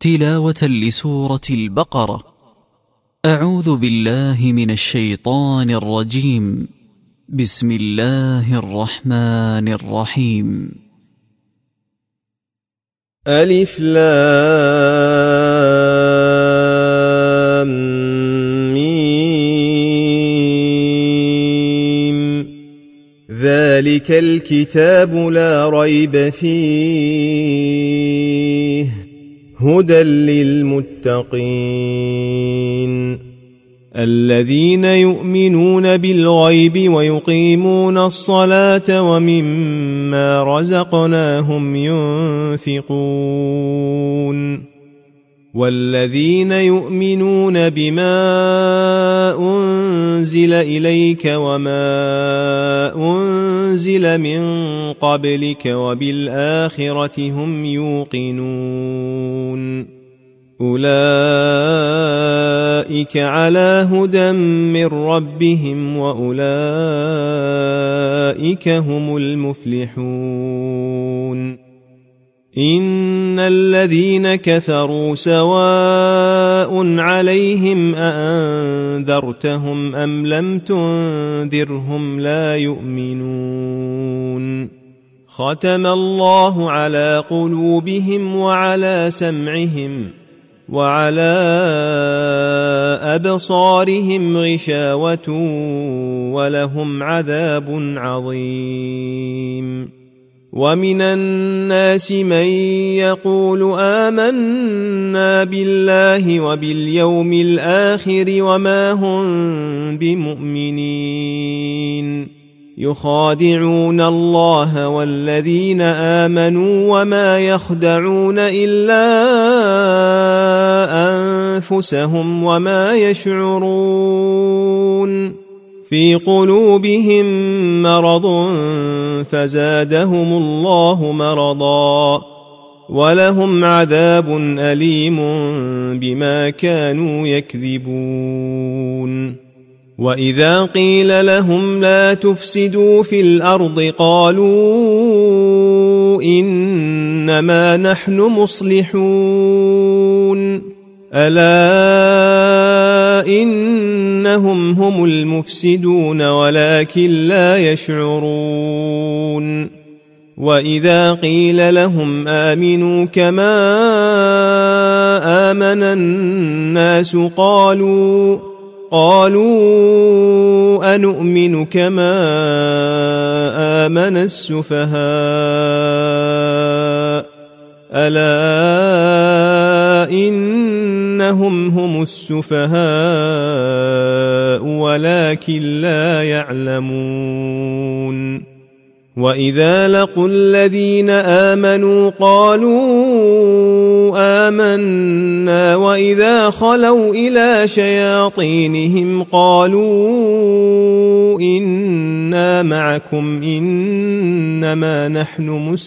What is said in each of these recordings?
تلاوة لسورة البقرة. أعوذ بالله من الشيطان الرجيم. بسم الله الرحمن الرحيم. ألف لام ميم. ذلك الكتاب لا ريب فيه هدى للمتقين الذين يؤمنون بالغيب ويقيمون الصلاة ومما رزقناهم ينفقون والذين يؤمنون بما أنزل إليك وما أنزل من قبلك وبالآخرة هم يوقنون أولئك على هدى من ربهم وأولئك هم المفلحون إن الذين كفروا سواء عليهم أأنذرتهم أم لم تنذرهم لا يؤمنون ختم الله على قلوبهم وعلى سمعهم وعلى أبصارهم غشاوة ولهم عذاب عظيم ومن الناس من يقول آمنا بالله وباليوم الآخر وما هم بمؤمنين يخادعون الله والذين آمنوا وما يخدعون إلا أنفسهم وما يشعرون في قلوبهم مرض فزادهم الله مرضا ولهم عذاب أليم بما كانوا يكذبون وإذا قيل لهم لا تفسدوا في الأرض قالوا إنما نحن مصلحون ألا إنهم هم المفسدون ولكن لا يشعرون وإذا قيل لهم آمنوا كما آمن الناس قالوا أنؤمن كما آمن السفهاء ألا إنهم هم السفهاء ولكن لا يعلمون وإذا لقوا الذين آمنوا قالوا آمنا وإذا خلوا إلى شياطينهم قالوا إنا معكم إنما نحن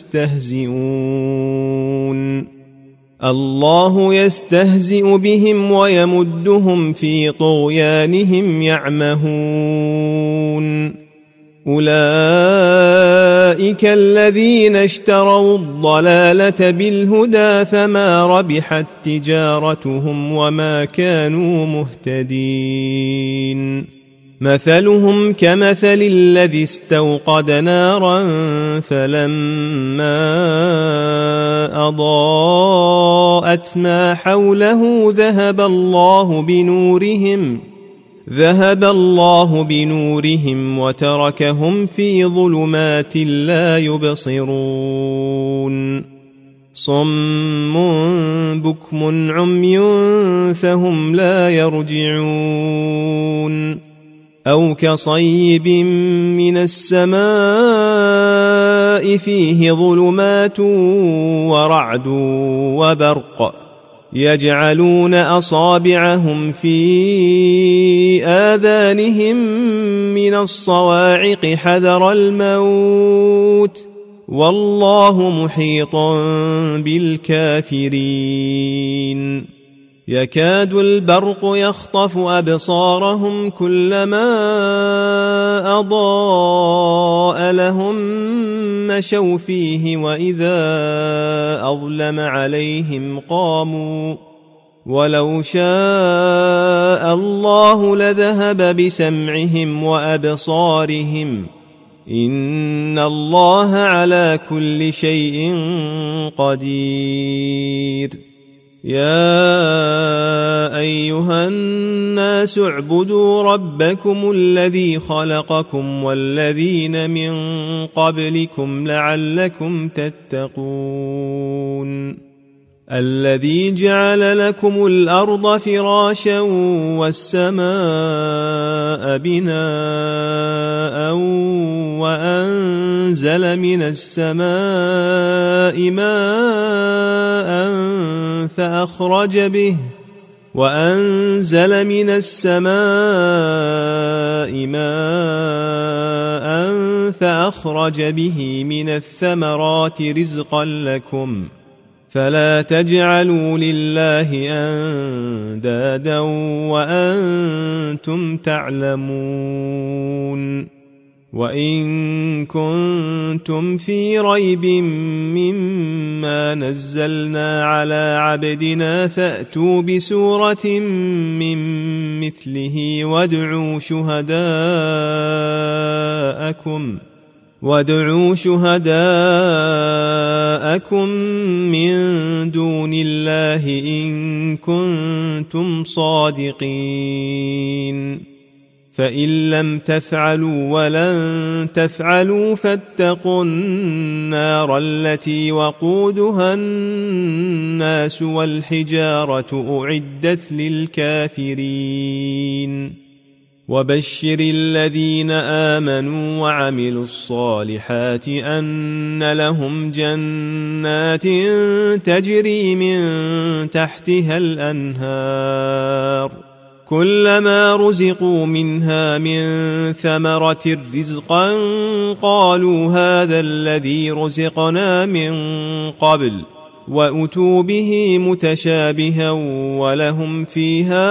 مستهزئون الله يستهزئ بهم ويمدهم في طغيانهم يعمهون أولئك الذين اشتروا الضلالة بالهدى فما ربحت تجارتهم وما كانوا مهتدين مثلهم كمثل الذي استوقد نارا فلما أضاءت ما حوله ذهب الله بنورهم وتركهم في ظلمات لا يبصرون صم بكم عمي فهم لا يرجعون أو كصيب من السماء فيه ظلمات ورعد وبرق يجعلون أصابعهم في آذانهم من الصواعق حذر الموت والله محيط بالكافرين يكاد البرق يخطف أبصارهم كلما أضاء لهم مشوا فيه وإذا أظلم عليهم قاموا ولو شاء الله لذهب بسمعهم وأبصارهم إن الله على كل شيء قدير يا أيها الناس اعبدوا ربكم الذي خلقكم والذين من قبلكم لعلكم تتقون الذي جعل لكم الأرض فراشا والسماء بناء وأنزل من السماء ماء فأخرج به من الثمرات رزقا لكم فلا تجعلوا لله أندادا وأنتم تعلمون وإن كنتم في ريب مما نزلنا على عبدنا فأتوا بسورة من مثله وادعوا شهداءكم من دون الله إن كنتم صادقين فإن لم تفعلوا ولن تفعلوا فاتقوا النار التي وقودها الناس والحجارة أعدت للكافرين وبشر الذين آمنوا وعملوا الصالحات أن لهم جنات تجري من تحتها الأنهار كلما رزقوا منها من ثمرة رزقا قالوا هذا الذي رزقنا من قبل وأتوا به متشابها ولهم فيها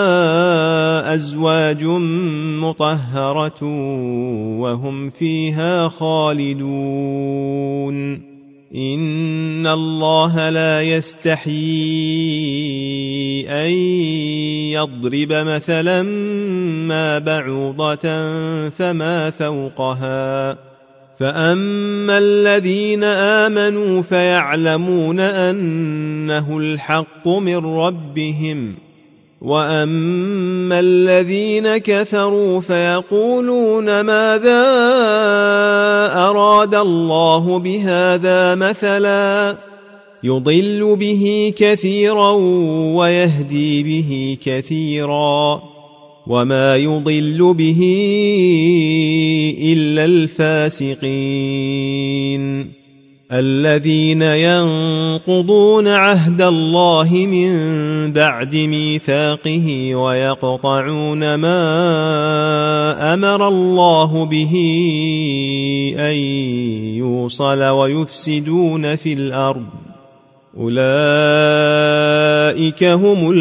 أزواج مطهرة وهم فيها خالدون إن الله لا يستحيي أن يضرب مثلا ما بعوضة فما فوقها فأما الذين آمنوا فيعلمون أنه الحق من ربهم وأما الذين كفروا فيقولون ماذا أراد الله بهذا مثلا يضل به كثيرا ويهدي به كثيرا وما يضل به إلا الفاسقين الذين ينقضون عهد الله من بعد ميثاقه ويقطعون ما أمر الله به أن يوصل ويفسدون في الأرض أولئك هم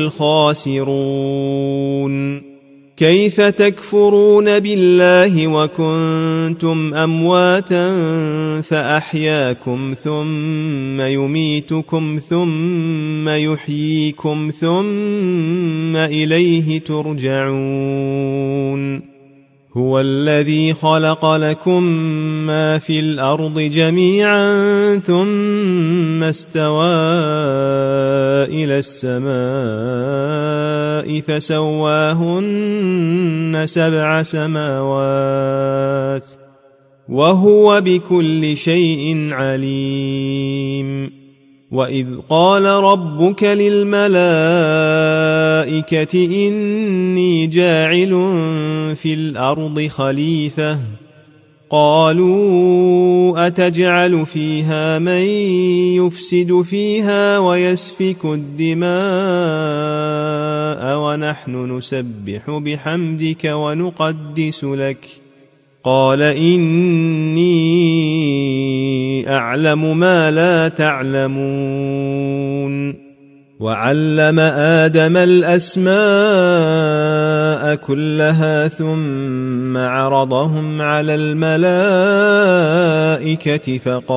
الخاسرون كيف تكفرون بالله وكنتم أمواتا فأحياكم ثم يميتكم ثم يحييكم ثم إليه ترجعون هو الذي خلق لكم ما في الأرض جميعا ثم استوى إلى السماء فسواهن 7 سماوات وهو بكل شيء عليم وإذ قال ربك للملائكة إني جاعل في الأرض خليفة قالوا أتجعل فيها من يفسد فيها ويسفك الدماء ونحن نسبح بحمدك ونقدس لك قال إني أعلم ما لا تعلمون وعلم آدم الأسماء كلها ثم عرضهم على الملائكة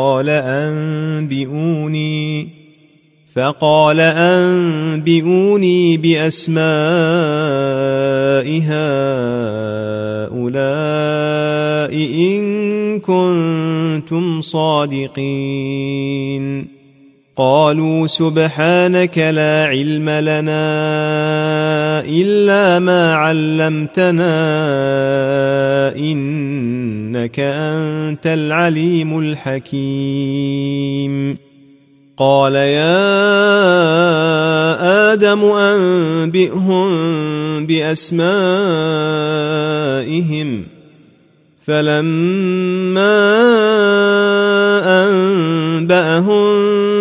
فقال أنبئوني بأسماء هؤلاء إن كنتم صادقين. قالوا سبحانك لا علم لنا إلا ما علمتنا إنك أنت العليم الحكيم. قال يا آدم أنبئهم بأسمائهم فلما أنبأهم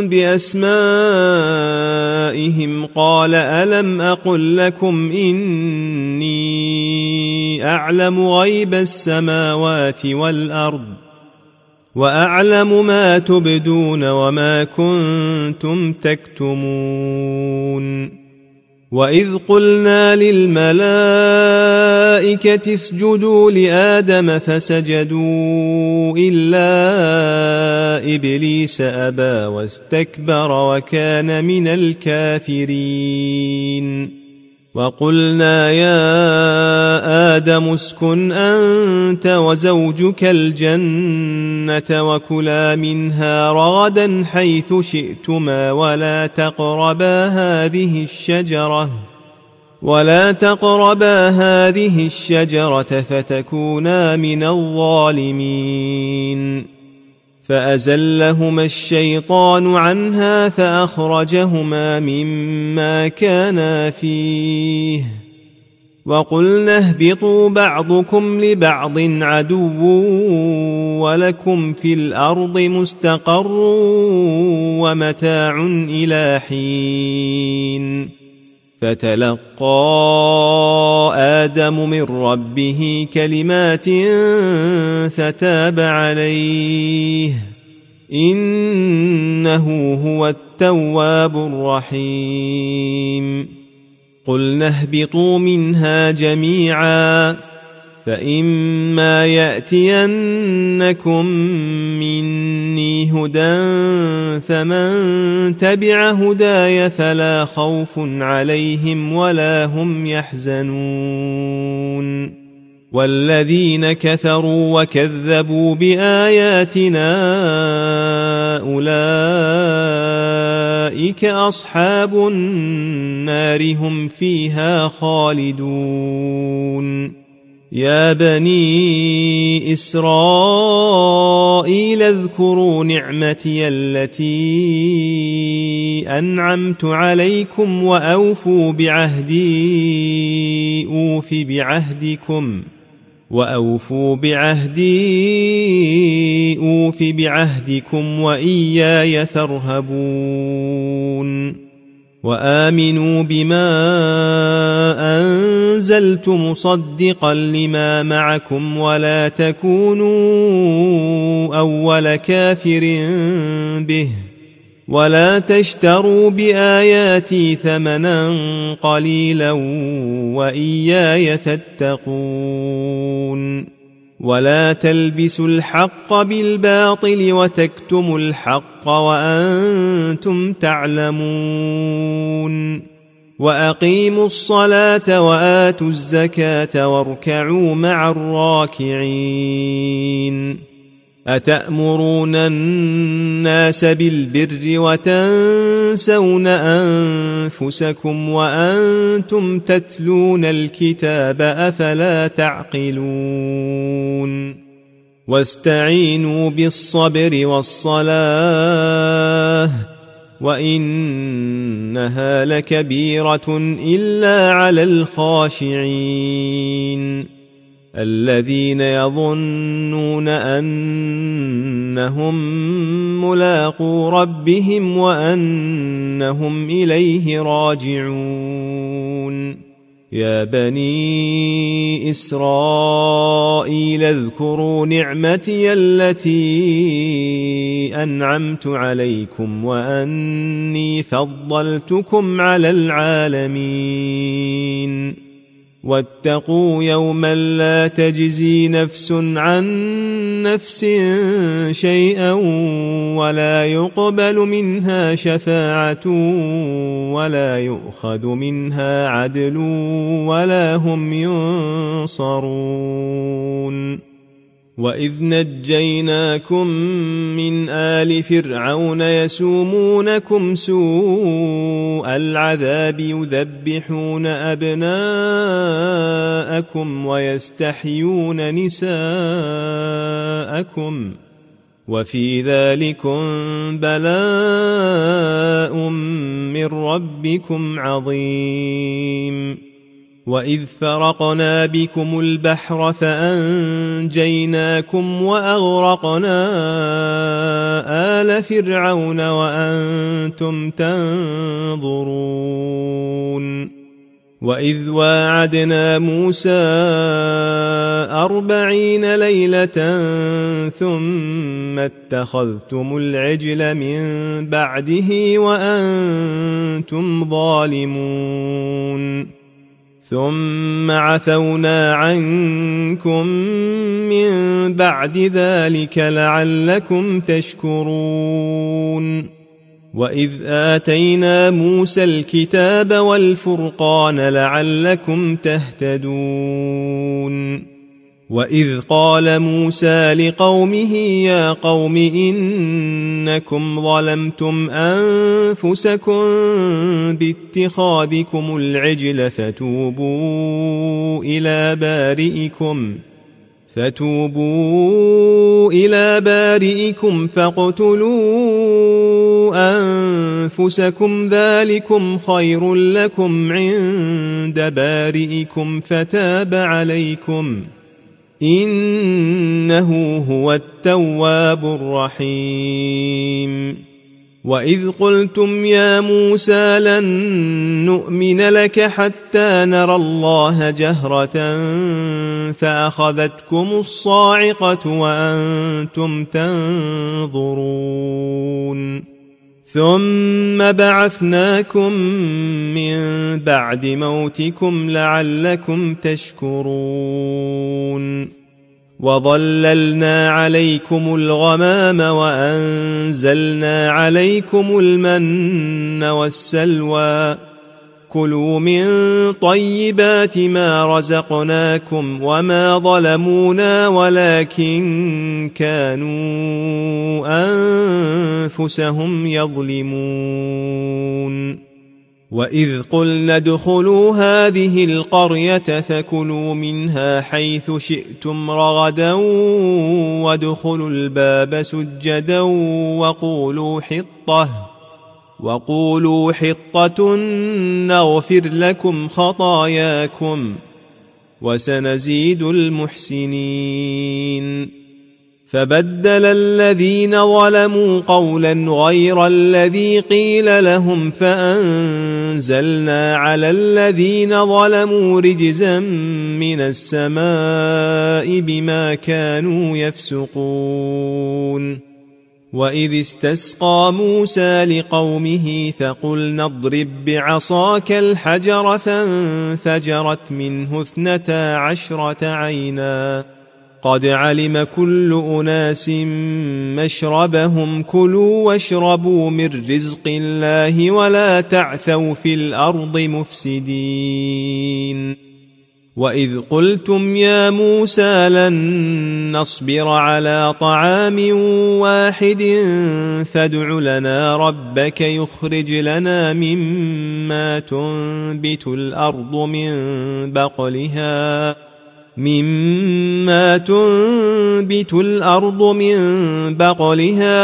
بأسمائهم قال ألم أقل لكم إني أعلم غيب السماوات والأرض وأعلم ما تبدون وما كنتم تكتمون. وإذ قلنا للملائكة اسجدوا لآدم فسجدوا إلا إبليس أبى واستكبر وكان من الكافرين. وقلنا يا آدم اسكن أنت وزوجك الجنة وكلا منها رغدا حيث شئتما ولا تقربا هذه الشجرة فتكونا من الظالمين. فأزلهما الشيطان عنها فأخرجهما مما كانا فيه وقلنا اهبطوا بعضكم لبعض عدو ولكم في الأرض مستقر ومتاع إلى حين. فتلقى آدم من ربه كلمات فتاب عليه إنه هو التواب الرحيم. قلنا اهبطوا منها جميعا فإما يأتينكم مني هدى فمن تبع هداي فلا خوف عليهم ولا هم يحزنون. والذين كفروا وكذبوا بآياتنا أولئك أصحاب النار هم فيها خالدون. يا بني إسرائيل اذكروا نعمتي التي أنعمت عليكم وأوفوا بعهدي أوف بعهدكم وإياي فارهبون. وآمنوا بما أنزلت مصدقا لما معكم ولا تكونوا أول كافر به ولا تشتروا بآياتي ثمنا قليلا وإياي فاتقون. ولا تلبسوا الحق بالباطل وتكتموا الحق وأنتم تعلمون. وأقيموا الصلاة وآتوا الزكاة واركعوا مع الراكعين. أتأمرون الناس بالبر وتنسون أنفسكم وأنتم تتلون الكتاب أفلا تعقلون. واستعينوا بالصبر والصلاة وإنها لكبيرة إلا على الخاشعين الذين يظنون أنهم ملاقو ربهم وأنهم إليه راجعون. يا بني إسرائيل اذكروا نعمتي التي أنعمت عليكم وأني فضلتكم على العالمين واتقوا يوما لا تجزي نفس عن نفس شيئا ولا يقبل منها شفاعة ولا يؤخذ منها عدل ولا هم ينصرون وإذ نجيناكم من آل فرعون يسومونكم سوء العذاب يذبحون أبناءكم ويستحيون نساءكم وفي ذلكم بلاء من ربكم عظيم وإذ فرقنا بكم البحر فأنجيناكم وأغرقنا آل فرعون وأنتم تنظرون وإذ واعدنا موسى 40 ليلة ثم اتخذتم العجل من بعده وأنتم ظالمون ثم عفونا عنكم من بعد ذلك لعلكم تشكرون وإذ آتينا موسى الكتاب والفرقان لعلكم تهتدون وإذ قال موسى لقومه يا قوم إنكم ظلمتم أنفسكم باتخاذكم العجل فتوبوا إلى بارئكم فاقتلوا أنفسكم ذلكم خير لكم عند بارئكم فتاب عليكم إنه هو التواب الرحيم وإذ قلتم يا موسى لن نؤمن لك حتى نرى الله جهرة فأخذتكم الصاعقة وأنتم تنظرون ثم بعثناكم من بعد موتكم لعلكم تشكرون وظللنا عليكم الغمام وأنزلنا عليكم المن والسلوى كلوا من طيبات ما رزقناكم وما ظلمونا ولكن كانوا أنفسهم يظلمون وإذ قلنا ادخلوا هذه القرية فكلوا منها حيث شئتم رغدا وادخلوا الباب سجدا وقولوا حطة نغفر لكم خطاياكم وسنزيد المحسنين فبدل الذين ظلموا قولا غير الذي قيل لهم فأنزلنا على الذين ظلموا رجزا من السماء بما كانوا يفسقون وإذ استسقى موسى لقومه فقلنا اضرب بعصاك الحجر فانفجرت منه 12 عينا قد علم كل أناس مشربهم كلوا واشربوا من رزق الله ولا تعثوا في الأرض مفسدين وإذ قلتم يا موسى لن نصبر على طعام واحد فادع لنا ربك يخرج لنا مما تنبت الأرض من بقلها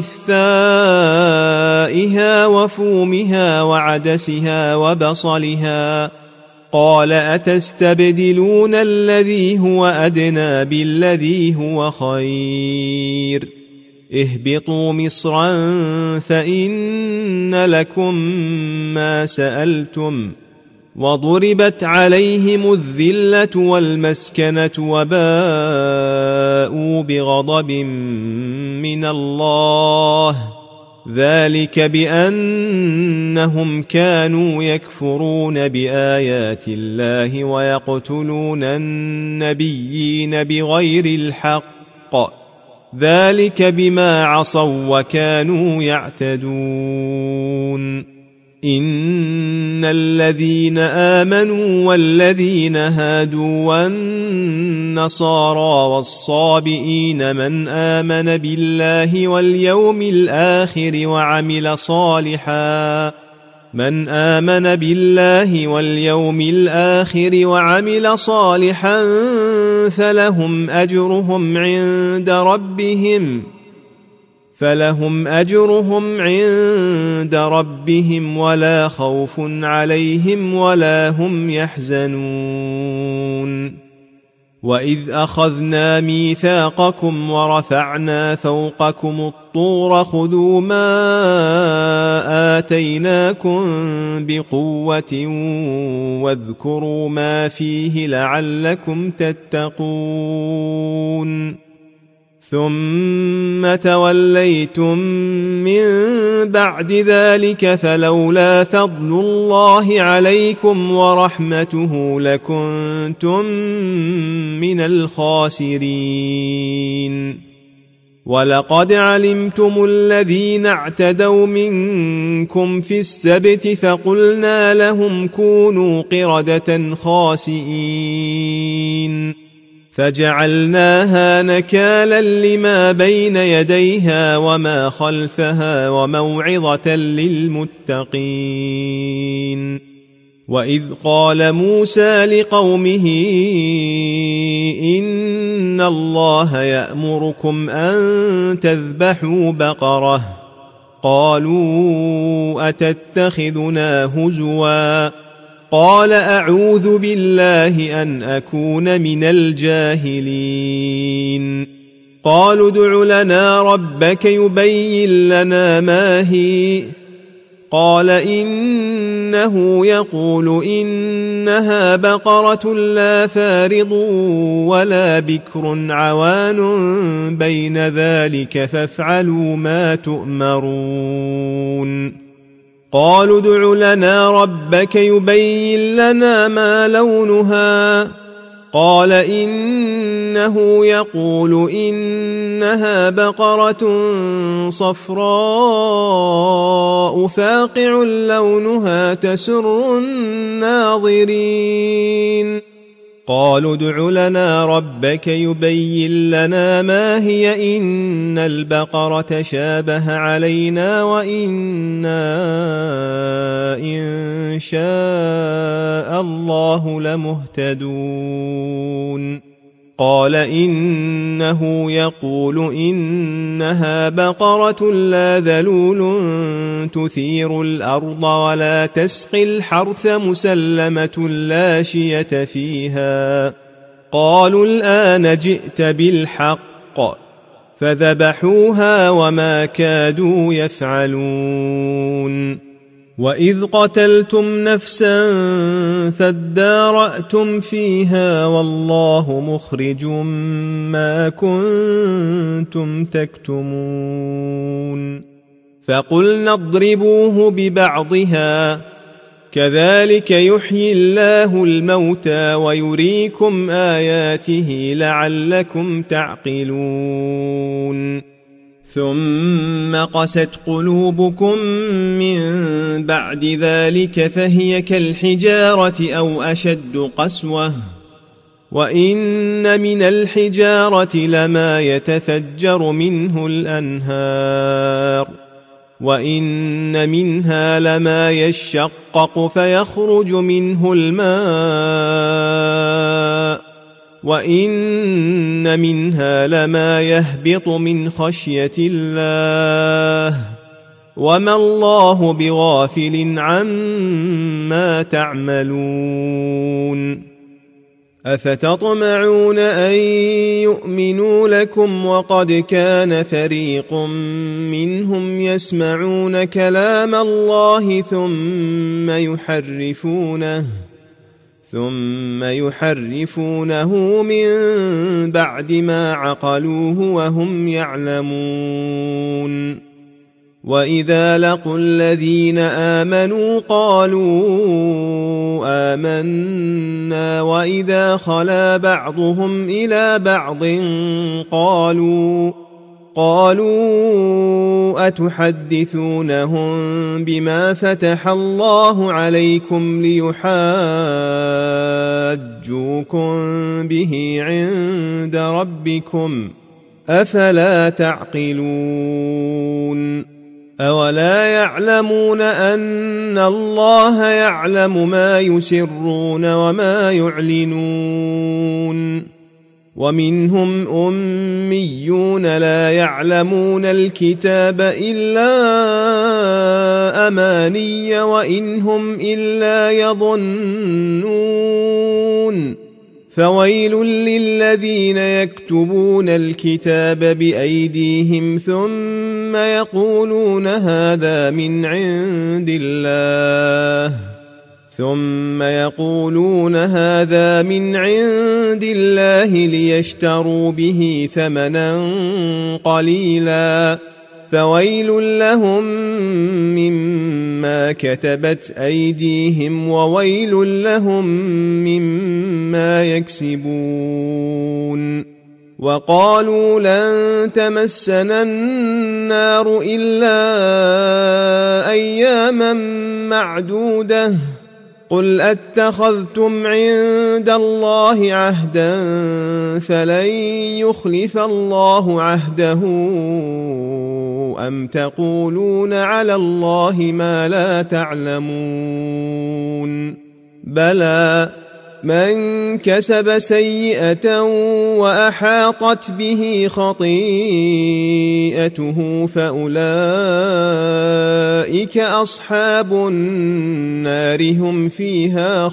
وقثائها وفومها وعدسها وبصلها قال أتستبدلون الذي هو أدنى بالذي هو خير اهبطوا مصرا فإن لكم ما سألتم وضربت عليهم الذلة والمسكنة وباءوا بغضب من الله ذلك بأنهم كانوا يكفرون بآيات الله ويقتلون النبيين بغير الحق ذلك بما عصوا وكانوا يعتدون إن الذين آمنوا والذين هادوا والنصارى والصابئين من آمن بالله واليوم الآخر وعمل صالحا فلهم أجرهم عند ربهم ولا خوف عليهم ولا هم يحزنون وإذ أخذنا ميثاقكم ورفعنا فوقكم الطور خذوا ما آتيناكم بقوة واذكروا ما فيه لعلكم تتقون ثم توليتم من بعد ذلك فلولا فضل الله عليكم ورحمته لكنتم من الخاسرين ولقد علمتم الذين اعتدوا منكم في السبت فقلنا لهم كونوا قردة خاسئين فجعلناها نكالا لما بين يديها وما خلفها وموعظة للمتقين وإذ قال موسى لقومه إن الله يأمركم أن تذبحوا بقرة قالوا أتتخذنا هزوا قال أعوذ بالله أن أكون من الجاهلين قالوا ادع لنا ربك يبين لنا ما هي قال إنه يقول إنها بقرة لا فارض ولا بكر عوان بين ذلك فافعلوا ما تؤمرون قالوا ادع لنا ربك يبين لنا ما لونها قال إنه يقول إنها بقرة صفراء فاقع لونها تسر الناظرين قالوا ادع لنا ربك يبين لنا ما هي إن البقرة شابه علينا وإنا إن شاء الله لمهتدون قال إنه يقول إنها بقرة لا ذلول تثير الأرض ولا تسقي الحرث مسلمة لا شية فيها قالوا الآن جئت بالحق فذبحوها وما كادوا يفعلون وإذ قتلتم نفسا فادارأتم فيها والله مخرج ما كنتم تكتمون فقلنا اضربوه ببعضها كذلك يحيي الله الموتى ويريكم آياته لعلكم تعقلون ثم قست قلوبكم من بعد ذلك فهي كالحجارة أو أشد قسوة وإن من الحجارة لما يتفجر منه الأنهار وإن منها لما يشقق فيخرج منه الماء وإن منها لما يهبط من خشية الله وما الله بغافل عما تعملون أفتطمعون أن يؤمنوا لكم وقد كان فريق منهم يسمعون كلام الله ثم يحرفونه من بعد ما عقلوه وهم يعلمون وإذا لقوا الذين آمنوا قالوا آمنا وإذا خلا بعضهم إلى بعض قالوا أتحدثونهم بما فتح الله عليكم ليحاجوكم به عند ربكم أفلا تعقلون أولا يعلمون أن الله يعلم ما يسرون وما يعلنون ومنهم أميون لا يعلمون الكتاب إلا أماني وإن هم إلا يظنون فويل للذين يكتبون الكتاب بأيديهم ثم يقولون هذا من عند الله ليشتروا به ثمنا قليلا فويل لهم مما كتبت أيديهم وويل لهم مما يكسبون وقالوا لن تمسنا النار إلا أياما معدودة قل أتخذتم عند الله عهدا فلن يخلف الله عهده أم تقولون على الله ما لا تعلمون بلى من كسب سيئة وأحاطت به خطيئته فأولئك أصحاب النار هم فيها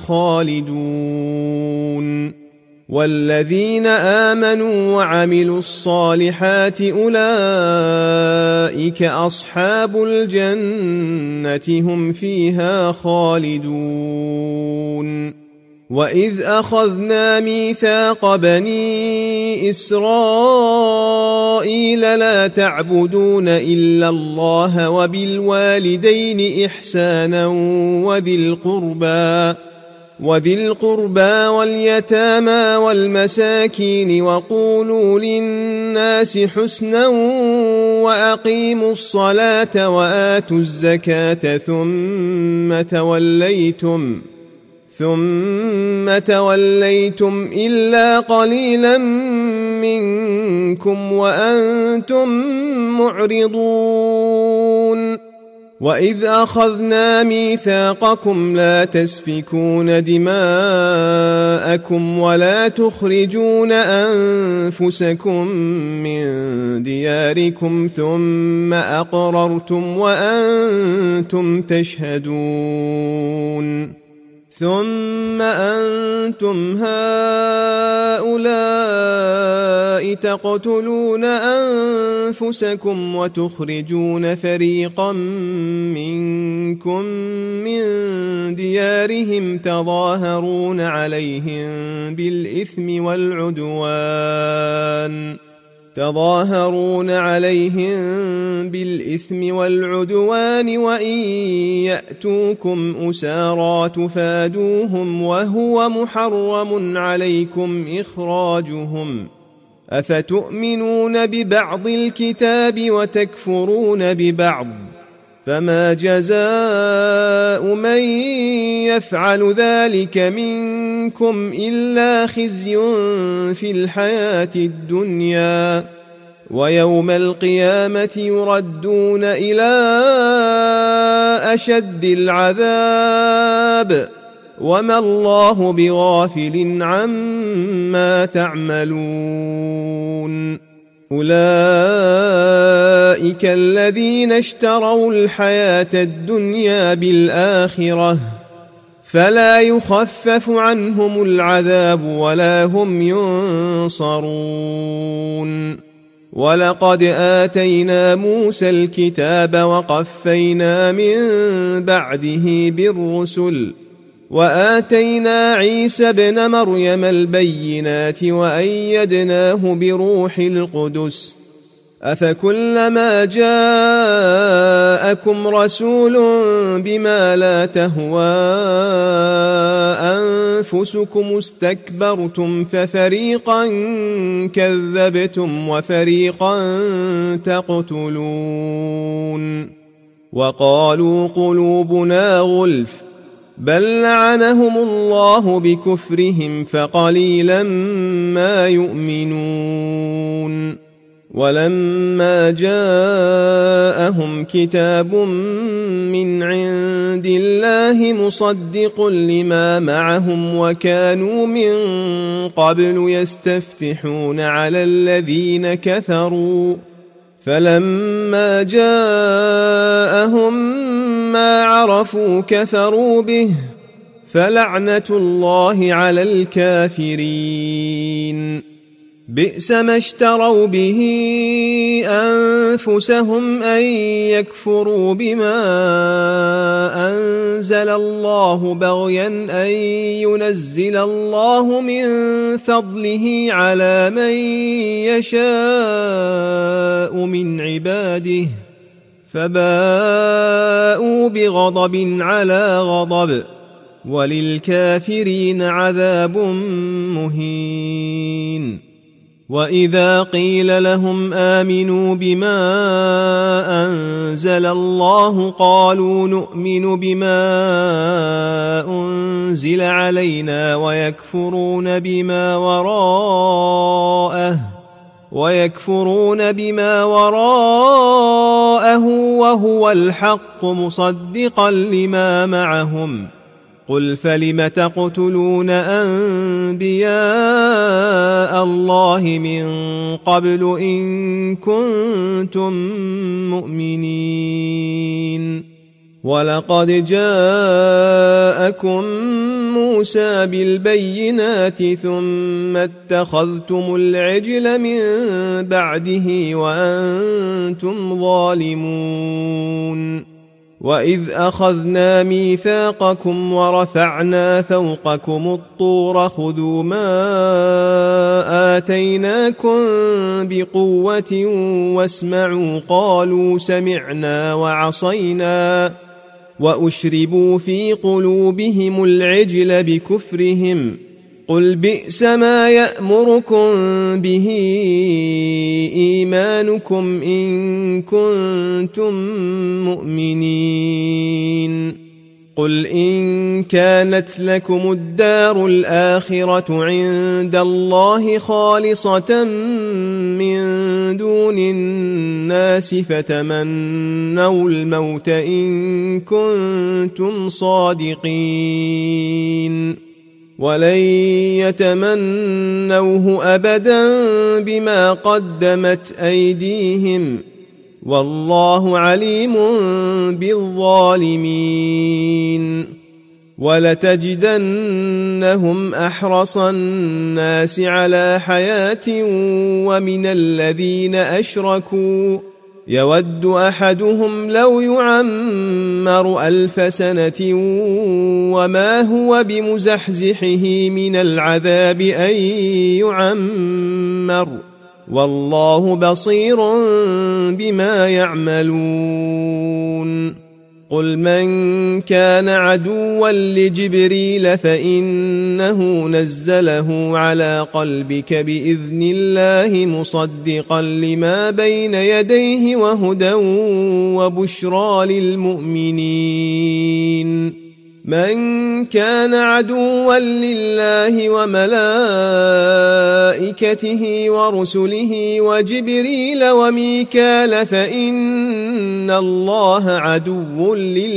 خالدون والذين آمنوا وعملوا الصالحات أولئك أصحاب الجنة هم فيها خالدون وإذ أخذنا ميثاق بني إسرائيل لا تعبدون إلا الله وبالوالدين إحسانا وذي القربى واليتامى والمساكين وقولوا للناس حسنا وأقيموا الصلاة وآتوا الزكاة ثم توليتم إلا قليلا منكم وأنتم معرضون وإذ أخذنا ميثاقكم لا تسفكون دماءكم ولا تخرجون أنفسكم من دياركم ثم أقررتم وأنتم تشهدون ثم أنتم هؤلاء تقتلون أنفسكم وتخرجون فريقا منكم من ديارهم تظاهرون عليهم بالإثم والعدوان وإن يأتوكم أسارى تفادوهم وهو محرم عليكم إخراجهم أفتؤمنون ببعض الكتاب وتكفرون ببعض فما جزاء من يفعل ذلك منكم إلا خزي في الحياة الدنيا ويوم القيامة يردون إلى أشد العذاب وما الله بغافل عما تعملون أولئك الذين اشتروا الحياة الدنيا بالآخرة فلا يخفف عنهم العذاب ولا هم ينصرون. ولقد آتينا موسى الكتاب وقفينا من بعده بالرسل، وآتينا عيسى ابن مريم البينات وأيدناه بروح القدس. أفكلما جاءكم رسول بما لا تهوى أنفسكم استكبرتم ففريقا كذبتم وفريقا تقتلون. وقالوا قلوبنا غلف بل لعنهم الله بكفرهم فقليلا ما يؤمنون. ولما جاءهم كتاب من عند الله مصدق لما معهم وكانوا من قبل يستفتحون على الذين كفروا، فلما جاءهم ما عرفوا كفروا به، فلعنة الله على الكافرين. بئس ما اشتروا به أنفسهم أن يكفروا بما أنزل الله بغيا أن ينزل الله من فضله على من يشاء من عباده، فباءوا بغضب على غضب، وللكافرين عذاب مهين. وإذا قيل لهم آمنوا بما أنزل الله قالوا نؤمن بما أنزل علينا ويكفرون بما وراءه وهو الحق مصدقا لما معهم. قل فلم تقتلون أنبياء الله من قبل إن كنتم مؤمنين. ولقد جاءكم موسى بالبينات ثم اتخذتم العجل من بعده وأنتم ظالمون. وإذ أخذنا ميثاقكم ورفعنا فوقكم الطور خذوا ما آتيناكم بقوة واسمعوا قالوا سمعنا وعصينا، وأشربوا في قلوبهم العجل بكفرهم. قل بئس ما يأمركم به إيمانكم إن كنتم مؤمنين. قل إن كانت لكم الدار الآخرة عند الله خالصة من دون الناس فتمنوا الموت إن كنتم صادقين، ولن يتمنوه أبدا بما قدمت أيديهم، والله عليم بالظالمين. ولتجدنهم أحرص الناس على حياة ومن الذين أشركوا يود أحدهم لو يعمر 1000 سنة وما هو بمزحزحه من العذاب أن يعمر، والله بصير بما يعملون. قل من كان عدوا لجبريل فإنه نزله على قلبك بإذن الله مصدقا لما بين يديه وهدى وبشرى للمؤمنين. من كان عدوا لله وملائكته ورسله وجبريل وميكال فإن الله عدو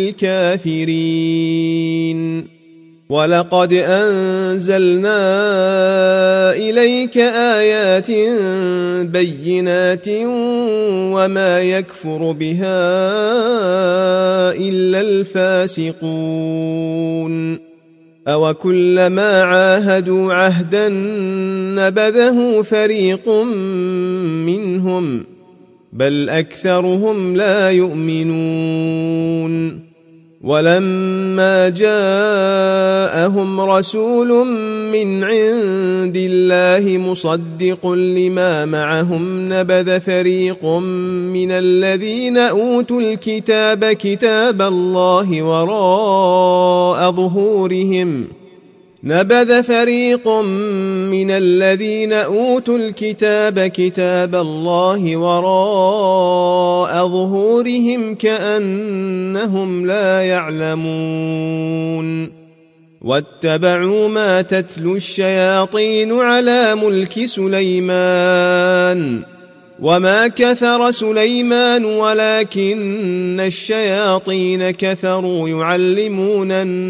للكافرين. ولقد أنزلنا إليك آيات بينات وما يكفر بها إلا الفاسقون. أوكلما عاهدوا عهدا نبذه فريق منهم بل أكثرهم لا يؤمنون ولما جاءهم رسول من عند الله مصدق لما معهم نبذ فريق من الذين أوتوا الكتاب كتاب الله وراء ظهورهم نبذ فريق من الذين أوتوا الكتاب كتاب الله وراء ظهورهم كأنهم لا يعلمون واتبعوا ما تتلو الشياطين على ملك سليمان وما كفر سليمان ولكن الشياطين كفروا يعلمون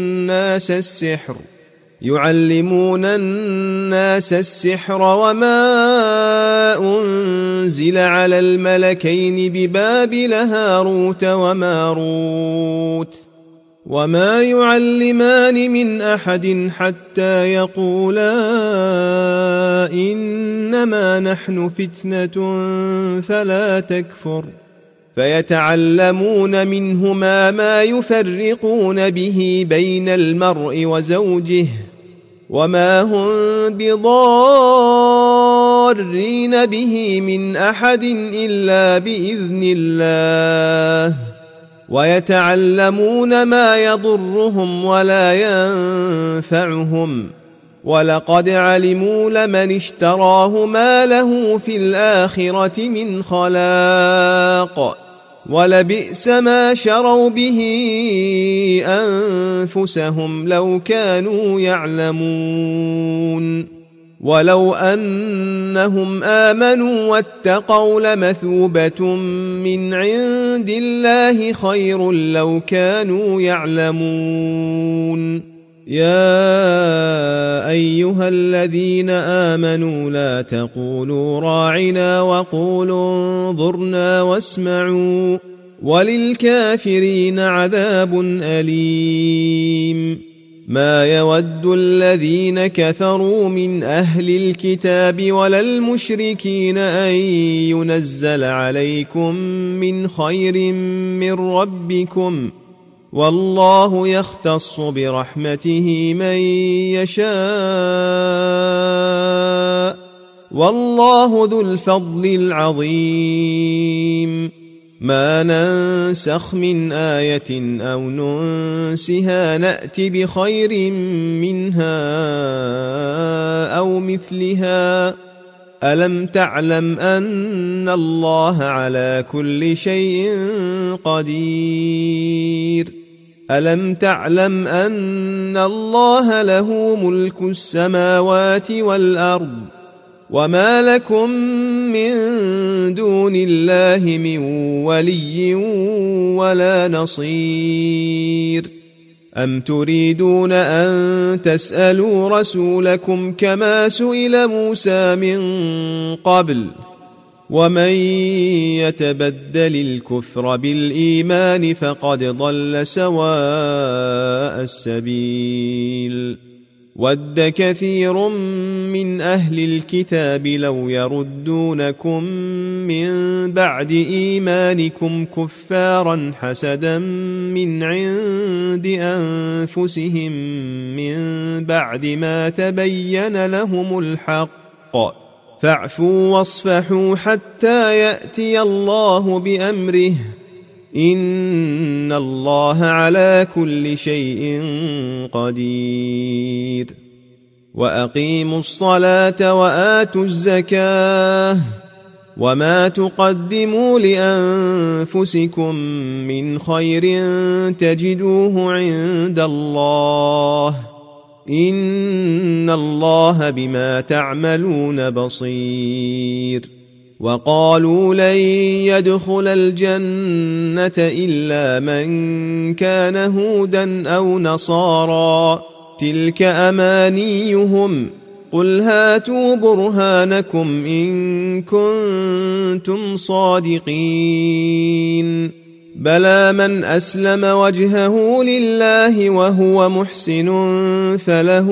الناس السحر وما أنزل على الملكين ببابل هاروت وماروت وما يعلمان من أحد حتى يقولا إنما نحن فتنة فلا تكفر فيتعلمون منهما ما يفرقون به بين المرء وزوجه وما هم بضارين به من أحد إلا بإذن الله ويتعلمون ما يضرهم ولا ينفعهم ولقد علموا لمن اشتراه ما له في الآخرة من خلاق ولبئس ما شروا به أنفسهم لو كانوا يعلمون ولو أنهم آمنوا واتقوا لمثوبة من عند الله خير لو كانوا يعلمون يا أيها الذين آمنوا لا تقولوا راعنا وقولوا انظرنا واسمعوا وللكافرين عذاب أليم ما يود الذين كفروا من أهل الكتاب ولا المشركين أن ينزل عليكم من خير من ربكم والله يختص برحمته من يشاء والله ذو الفضل العظيم ما ننسخ من آية أو ننسها نأت بخير منها أو مثلها ألم تعلم أن الله على كل شيء قدير ألم تعلم أن الله له ملك السماوات والأرض وما لكم من دون الله من ولي ولا نصير أم تريدون أن تسألوا رسولكم كما سئل موسى من قبل ومن يتبدل الكفر بالإيمان فقد ضل سواء السبيل ود كثير من أهل الكتاب لو يردونكم من بعد إيمانكم كفارا حسدا من عند أنفسهم من بعد ما تبين لهم الحق فاعفوا واصفحوا حتى يأتي الله بأمره إن الله على كل شيء قدير وأقيموا الصلاة وآتوا الزكاة وما تقدموا لأنفسكم من خير تجدوه عند الله إن الله بما تعملون بصير وقالوا لن يدخل الجنة إلا من كان هودا أو نصارى تلك أمانيهم قل هاتوا برهانكم إن كنتم صادقين بلى من أسلم وجهه لله وهو محسن فله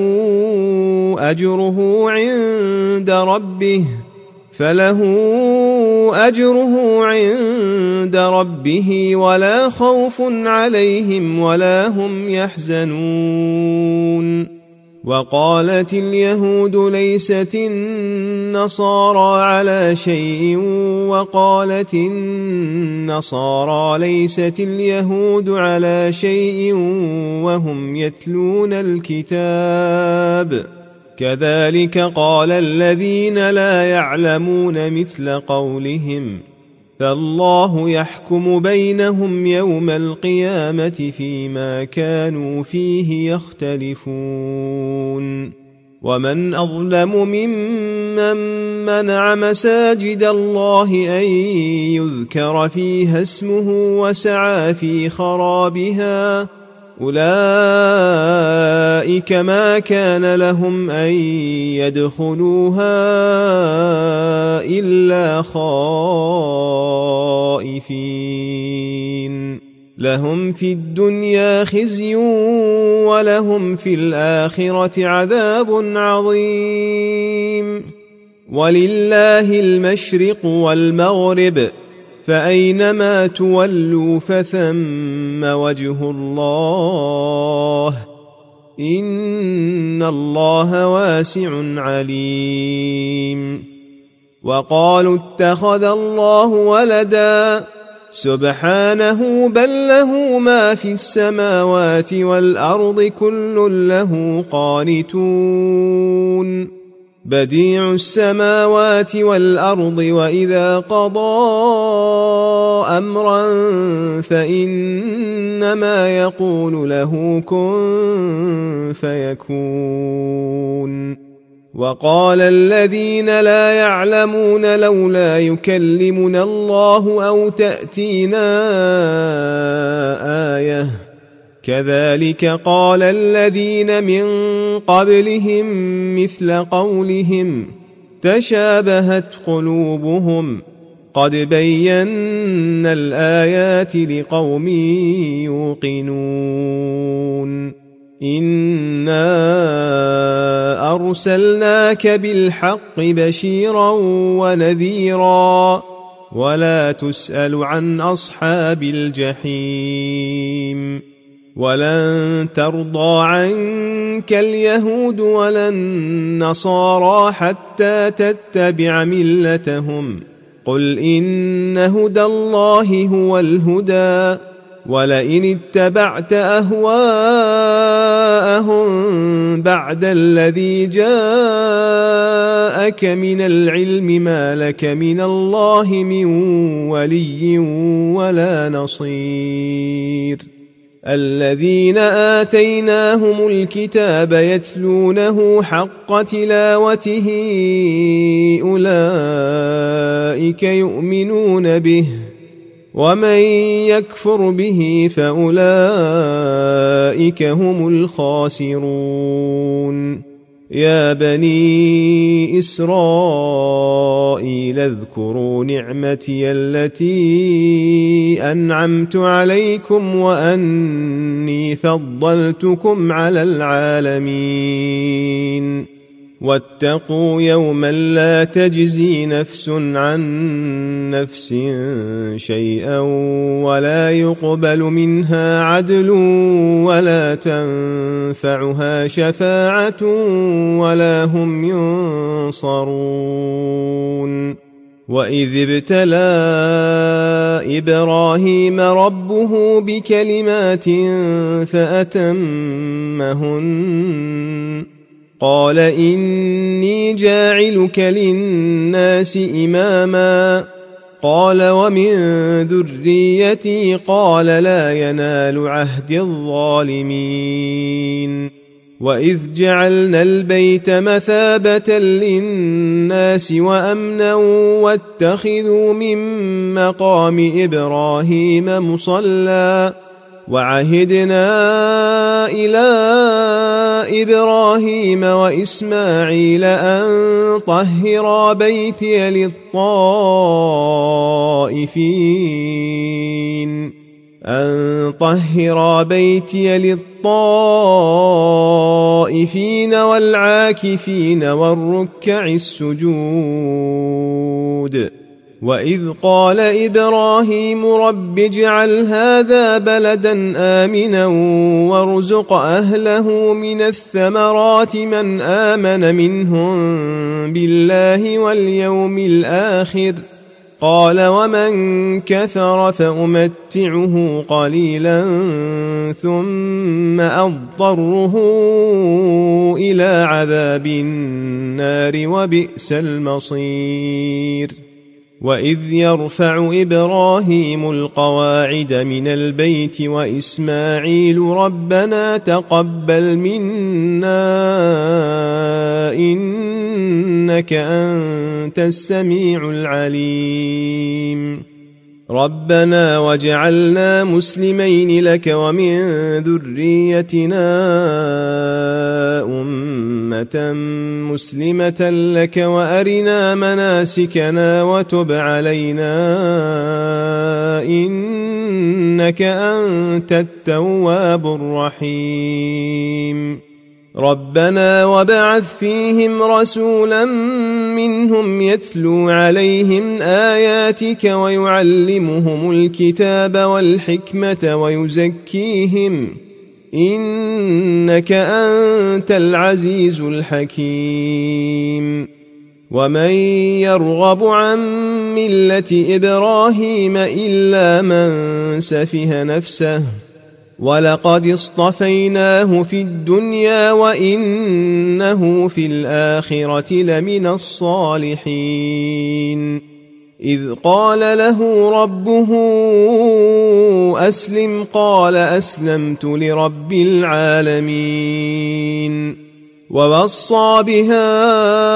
أجره عند ربه ولا خوف عليهم ولا هم يحزنون. وقالت اليهود ليست النصارى على شيء وقالت النصارى ليست اليهود على شيء وهم يتلون الكتاب كذلك قال الذين لا يعلمون مثل قولهم فالله يحكم بينهم يوم القيامة فيما كانوا فيه يختلفون. ومن أظلم ممن منع مساجد الله أن يذكر فيها اسمه وسعى في خرابها أولئك ما كان لهم أن يدخلوها إلا خائفين لهم في الدنيا خزي ولهم في الآخرة عذاب عظيم. ولله المشرق والمغرب فأينما تولوا فثم وجه الله إن الله واسع عليم. وقالوا اتخذ الله ولدا سبحانه بل له ما في السماوات والأرض كل له قانتون بديع السماوات والأرض وإذا قضى أمرا فإنما يقول له كن فيكون. وقال الذين لا يعلمون لولا يكلمنا الله أو تأتينا آية كذلك قال الذين من قبلهم مثل قولهم تشابهت قلوبهم قد بينا الآيات لقوم يوقنون. إنا أرسلناك بالحق بشيرا ونذيرا ولا تسأل عن أصحاب الجحيم. ولن ترضى عنك اليهود ولا النصارى حتى تتبع ملتهم قل إن هدى الله هو الهدى ولئن اتبعت أهواءهم بعد الذي جاءك من العلم ما لك من الله من ولي ولا نصير. الذين آتيناهم الكتاب يتلونه حق تلاوته أولئك يؤمنون به ومن يكفر به فأولئك هم الخاسرون. يا بني إسرائيل اذكروا نعمتي التي أنعمت عليكم وأني فضلتكم على العالمين. واتقوا يوما لا تجزي نفس عن نفس شيئا ولا يقبل منها عدل ولا تنفعها شفاعة ولا هم ينصرون. وإذ ابتلى إبراهيم ربه بكلمات فأتمهن قال إني جاعلك للناس إماما قال ومن ذريتي قال لا ينال عهد الظالمين. وإذ جعلنا البيت مثابة للناس وأمنا واتخذوا من مقام إبراهيم مصلى وعهدنا إلى إبراهيم وإسماعيل أن طهرا بيتي للطائفين أن طهرا بيتي للطائفين والعاكفين والركع السجود. وإذ قال إبراهيم رب اجعل هذا بلدا آمنا وارزق أهله من الثمرات من آمن منهم بالله واليوم الآخر قال ومن كفر فأمتعه قليلا ثم أضطره إلى عذاب النار وبئس المصير. وإذ يرفع إبراهيم القواعد من البيت وإسماعيل ربنا تقبل منا إنك أنت السميع العليم ربنا واجعلنا مسلمين لك ومن ذريتنا أمة مسلمة لك وأرنا مناسكنا وتب علينا إنك أنت التواب الرحيم ربنا وابعث فيهم رسولا منهم يتلو عليهم آياتك ويعلمهم الكتاب والحكمة ويزكيهم إنك أنت العزيز الحكيم. ومن يرغب عن ملة إبراهيم إلا من سفه نفسه ولقد اصطفيناه في الدنيا وإنه في الآخرة لمن الصالحين. إذ قال له ربه أسلم قال أسلمت لرب العالمين. ووصى بها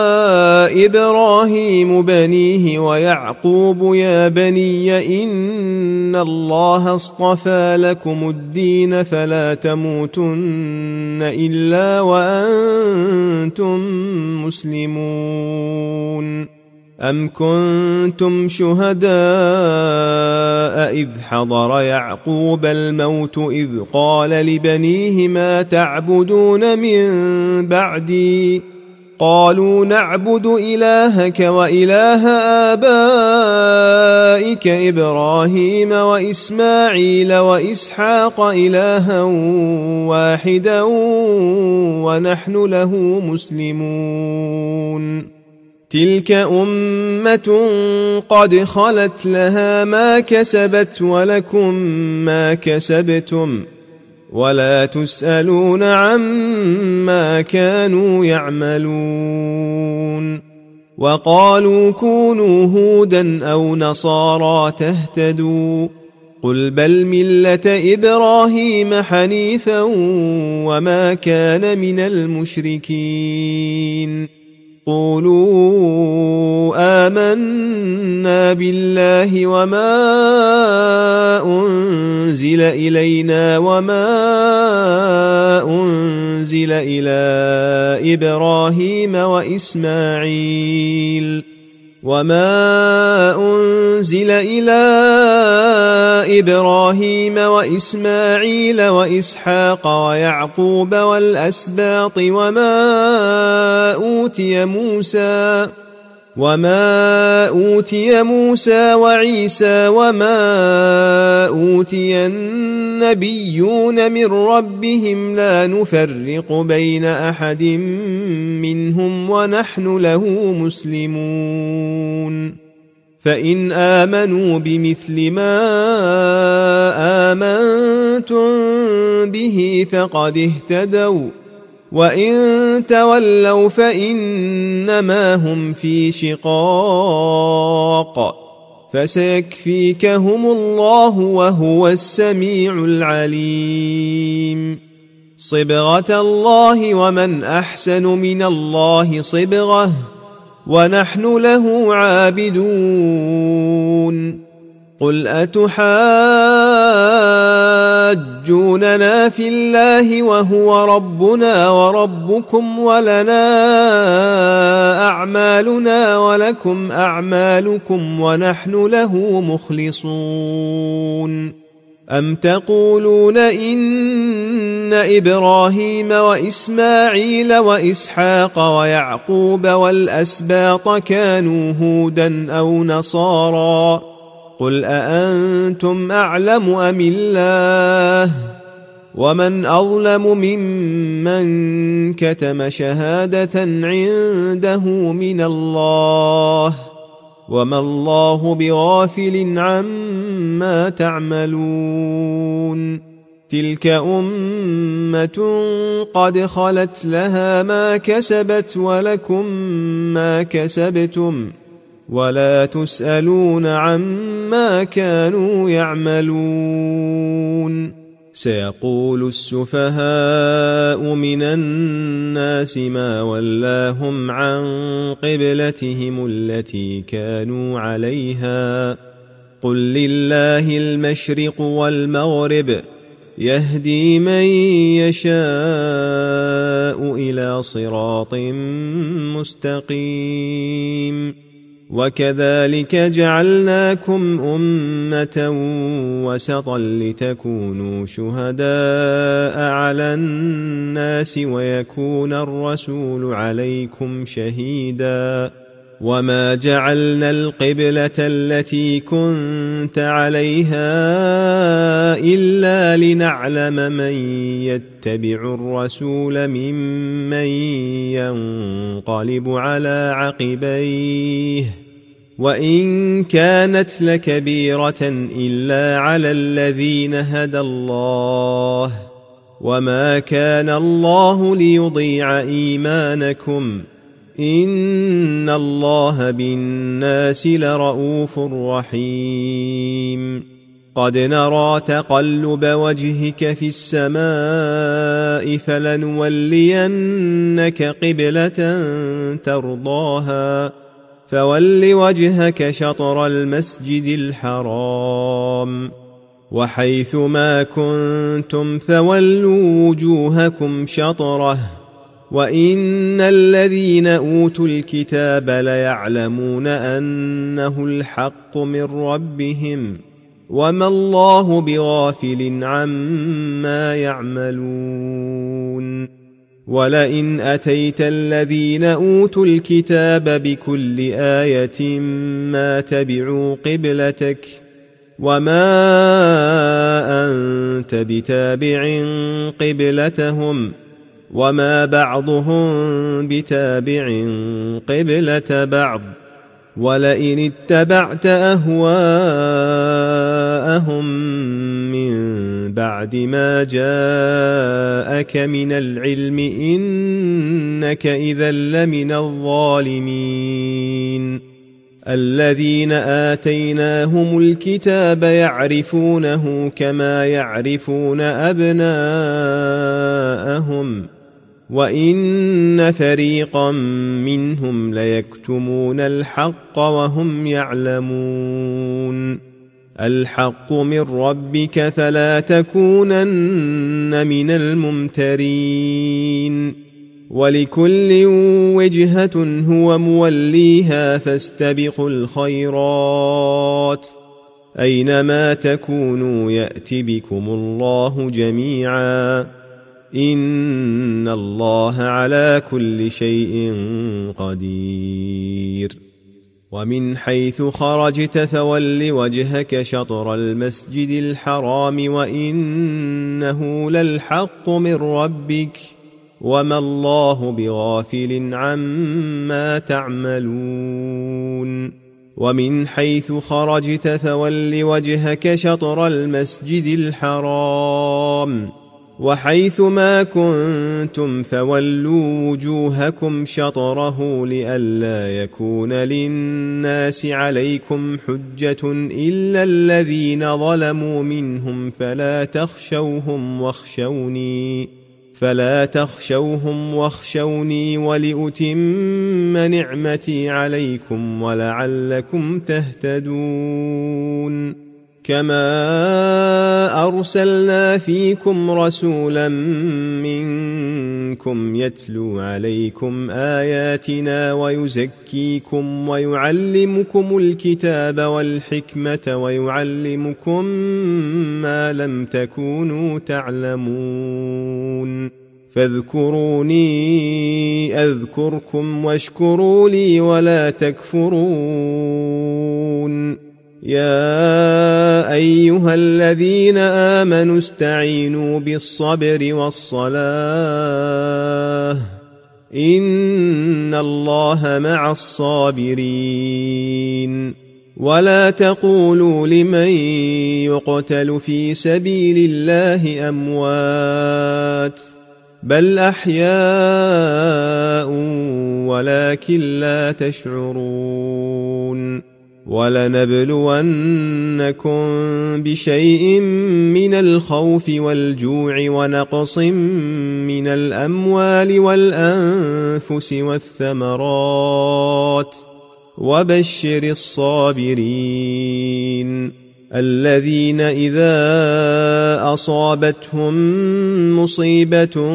إبراهيم بنيه ويعقوب يا بني إن الله اصطفى لكم الدين فلا تموتن إلا وأنتم مسلمون. أم كنتم شهداء إذ حضر يعقوب الموت إذ قال لبنيه ما تعبدون من بعدي قالوا نعبد إلهك وإله آبائك إبراهيم وإسماعيل وإسحاق إلها واحدا ونحن له مسلمون. تلك أمة قد خلت لها ما كسبت ولكم ما كسبتم ولا تسألون عما كانوا يعملون. وقالوا كونوا هودا أو نصارى تهتدوا قل بل ملة إبراهيم حنيفا وما كان من المشركين. قولوا آمنا بالله وما أنزل إلينا وما أنزل إلى إبراهيم وإسماعيل وإسحاق ويعقوب والأسباط وما أوتي موسى وعيسى وما أوتي النبيون من ربهم لا نفرق بين أحد منهم ونحن له مسلمون. فإن آمنوا بمثل ما آمنتم به فقد اهتدوا وإن تولوا فإنما هم في شقاق فسيكفيكهم الله وهو السميع العليم. صبغة الله ومن أحسن من الله صبغة ونحن له عابدون. قل أتحاجوننا في الله وهو ربنا وربكم ولنا أعمالنا ولكم أعمالكم ونحن له مخلصون. أم تقولون إن إبراهيم وإسماعيل وإسحاق ويعقوب والأسباط كانوا هودا أو نصارى قل أأنتم أعلم أم الله ومن أظلم ممن كتم شهادة عنده من الله وما الله بغافل عما تعملون تلك أمة قد خلت لها ما كسبت ولكم ما كسبتم ولا تسألون عما كانوا يعملون سيقول السفهاء من الناس ما ولاهم عن قبلتهم التي كانوا عليها قل لله المشرق والمغرب يهدي من يشاء إلى صراط مستقيم وكذلك جعلناكم أمة وسطا لتكونوا شهداء على الناس ويكون الرسول عليكم شهيدا وما جعلنا القبلة التي كنت عليها إلا لنعلم من يتبع الرسول ممن ينقلب على عقبيه وإن كانت لكبيرة إلا على الذين هدى الله وما كان الله ليضيع إيمانكم إن الله بالناس لرؤوف رحيم قد نرى تقلب وجهك في السماء فلنولينك قبلة ترضاها فول وجهك شطر المسجد الحرام وحيث ما كنتم فولوا وجوهكم شطره وإن الذين أوتوا الكتاب ليعلمون أنه الحق من ربهم وما الله بغافل عما يعملون ولئن أتيت الذين أوتوا الكتاب بكل آية ما تبعوا قبلتك وما أنت بتابع قبلتهم وما بعضهم بتابع قبلة بعض ولئن اتبعت أهواءهم من بعد ما جاءك من العلم إنك إذا لمن الظالمين الذين آتيناهم الكتاب يعرفونه كما يعرفون أبناءهم وإن فريقا منهم ليكتمون الحق وهم يعلمون الحق من ربك فلا تكونن من الممترين ولكل وجهة هو موليها فاستبقوا الخيرات أينما تكونوا يأت بكم الله جميعا إن الله على كل شيء قدير ومن حيث خرجت فول وجهك شطر المسجد الحرام وإنه للحق من ربك وما الله بغافل عما تعملون ومن حيث خرجت فول وجهك شطر المسجد الحرام وحيث ما كنتم فولوا وجوهكم شطره لئلا يكون للناس عليكم حجة إلا الذين ظلموا منهم فلا تخشوهم واخشوني ولأتم نعمتي عليكم ولعلكم تهتدون كما أرسلنا فيكم رسولا منكم يتلو عليكم آياتنا ويزكيكم ويعلمكم الكتاب والحكمة ويعلمكم ما لم تكونوا تعلمون فاذكروني أذكركم واشكروا لي ولا تكفرون يا أيها الذين آمنوا استعينوا بالصبر والصلاة إن الله مع الصابرين ولا تقولوا لمن يقتل في سبيل الله أموات بل أحياء ولكن لا تشعرون ولنبلونكم بشيء من الخوف والجوع ونقص من الأموال والأنفس والثمرات وبشر الصابرين الذين إذا أصابتهم مصيبة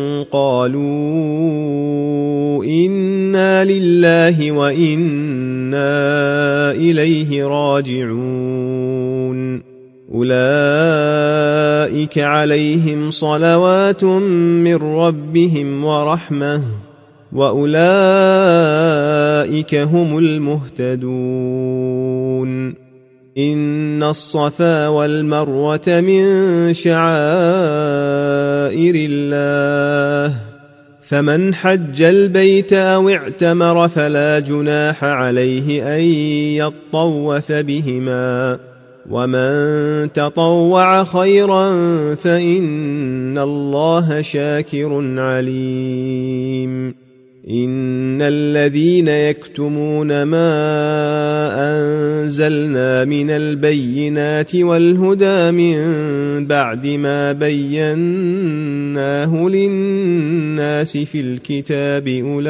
قالوا إنا لله وإنا إليه راجعون أولئك عليهم صلوات من ربهم ورحمة وأولئك هم المهتدون إن الصفا والمروة من شعائر الله فمن حج البيت أو اعتمر فلا جناح عليه أن يطوف بهما ومن تطوع خيرا فإن الله شاكر عليم إن الذين يكتمون ما أنزلنا من البينات والهدى من بعد ما بيناه للناس في الكتاب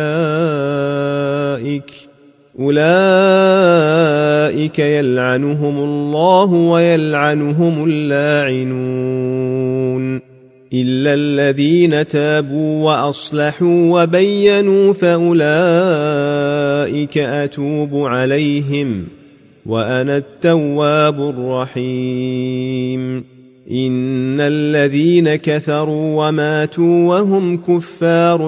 أولئك يلعنهم الله ويلعنهم اللاعنون إلا الذين تابوا وأصلحوا وبينوا فأولئك أتوب عليهم وأنا التواب الرحيم إن الذين كفروا وماتوا وهم كفار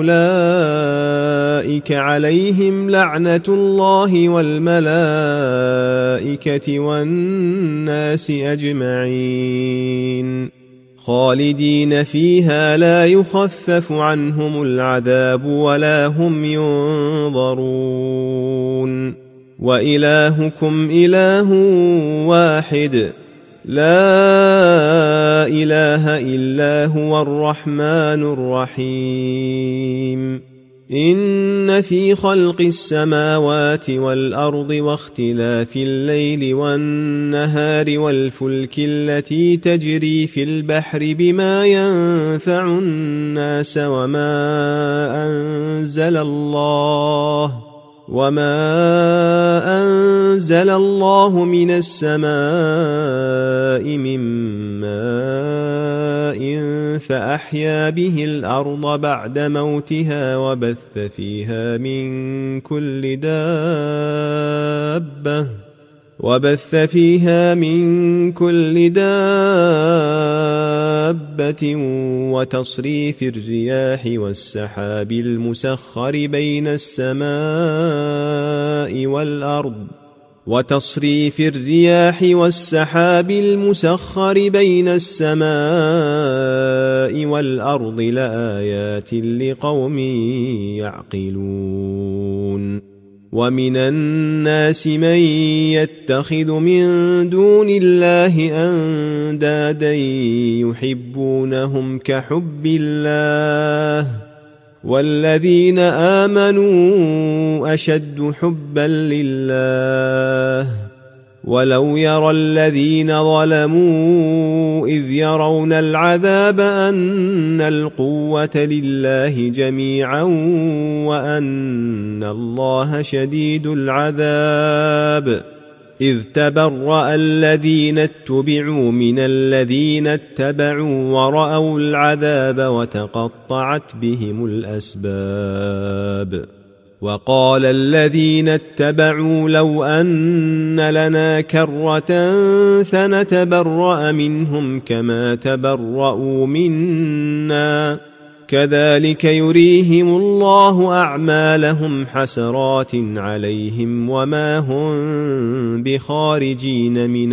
أولئك عليهم لعنة الله والملائكة والناس أجمعين خالدين فيها لا يخفف عنهم العذاب ولا هم ينظرون وإلهكم إله واحد لا إله إلا هو الرحمن الرحيم إن في خلق السماوات والأرض واختلاف الليل والنهار والفلك التي تجري في البحر بما ينفع الناس وما أنزل الله من السماء من ماء فأحيا به الأرض بعد موتها وبث فيها من كل دابة وتصريف الرياح والسحاب المسخر بين السماء والأرض لآيات لقوم يعقلون ومن الناس من يتخذ من دون الله أندادا يحبونهم كحب الله والذين آمنوا أشد حبا لله ولو يرى الذين ظلموا إذ يرون العذاب أن القوة لله جميعا وأن الله شديد العذاب إذ تبرأ الذين اتبعوا من الذين اتبعوا ورأوا العذاب وتقطعت بهم الأسباب وقال الذين اتبعوا لو أن لنا كرة فنتبرأ منهم كما تبرأوا منا كذلك يريهم الله أعمالهم حسرات عليهم وما هم بخارجين من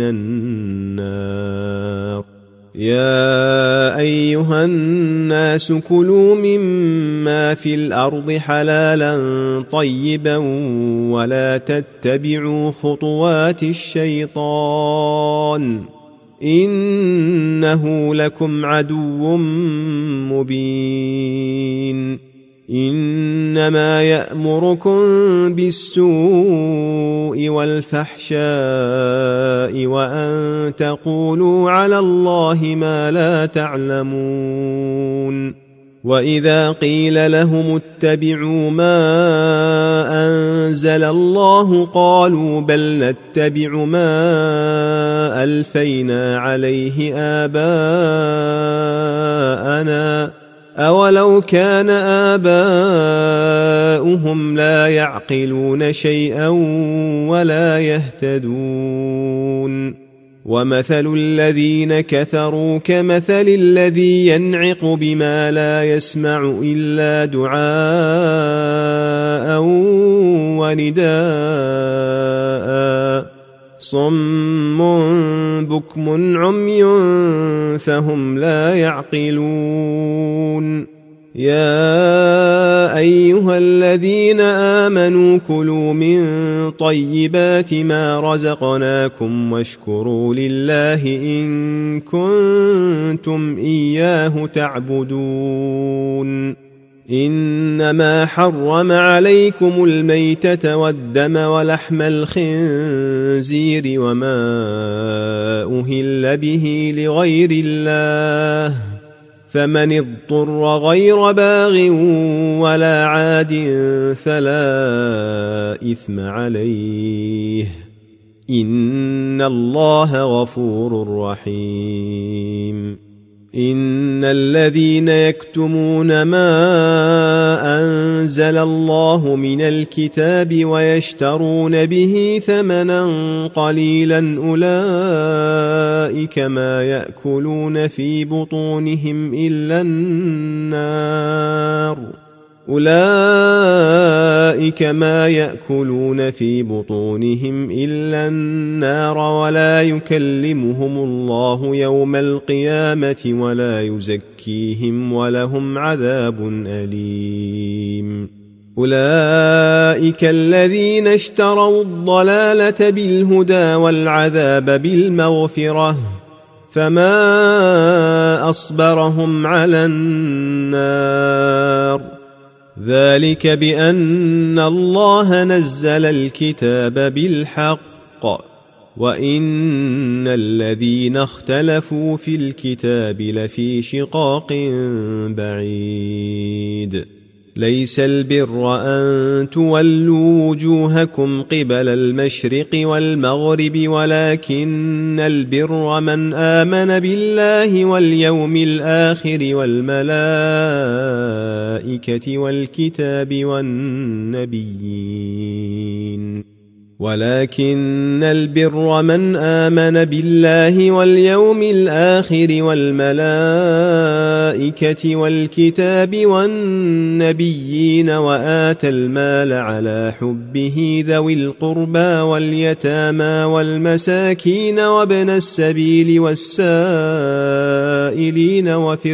النار يا أيها الناس كلوا مما في الأرض حلالا طيبا ولا تتبعوا خطوات الشيطان إنه لكم عدو مبين إنما يأمركم بالسوء والفحشاء وأن تقولوا على الله ما لا تعلمون وإذا قيل لهم اتبعوا ما أنزل الله قالوا بل نتبع ما ألفينا عليه آباءنا أولو كان آباؤهم لا يعقلون شيئا ولا يهتدون ومثل الذين كفروا كمثل الذي ينعق بما لا يسمع إلا دعاء ونداء صم بكم عمي فهم لا يعقلون يا أيها الذين آمنوا كلوا من طيبات ما رزقناكم واشكروا لله إن كنتم إياه تعبدون إنما حرم عليكم الميتة والدم ولحم الخنزير وما أهل به لغير الله فمن اضطر غير باغ ولا عاد فلا إثم عليه إن الله غفور رحيم إن الذين يكتمون ما أنزل الله من الكتاب ويشترون به ثمنا قليلا أولئك ما يأكلون في بطونهم إلا النار ولا يكلمهم الله يوم القيامة ولا يزكيهم ولهم عذاب أليم أولئك الذين اشتروا الضلالة بالهدى والعذاب بالمغفرة فما أصبرهم على النار ذلك بأن الله نزل الكتاب بالحق وإن الذين اختلفوا في الكتاب لفي شقاق بعيد ليس البر أن تولوا وجوهكم قبل المشرق والمغرب ولكن البر من آمن بالله واليوم الآخر والملائكة والكتاب والنبيين ولكن البر من آمن بالله واليوم الآخر والملائكة والكتاب والنبيين وآتى المال على حبه ذوي القربى واليتامى والمساكين وابن السبيل والسائلين وفي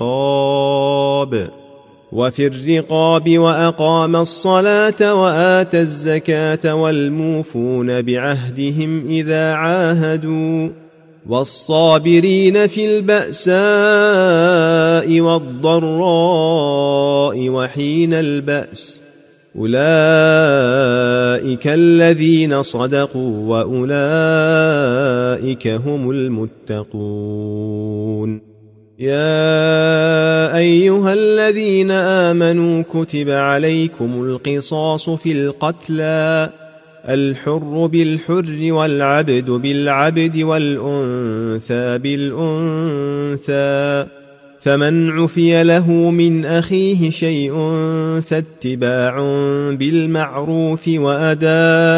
الرقاب وأقام الصلاة وآتى الزكاة والموفون بعهدهم إذا عاهدوا والصابرين في البأساء والضراء وحين البأس أولئك الذين صدقوا وأولئك هم المتقون يا أيها الذين آمنوا كتب عليكم القصاص في القتلى الحر بالحر والعبد بالعبد والأنثى بالأنثى، فمن عفي له من أخيه شيء فاتباع بالمعروف وأداء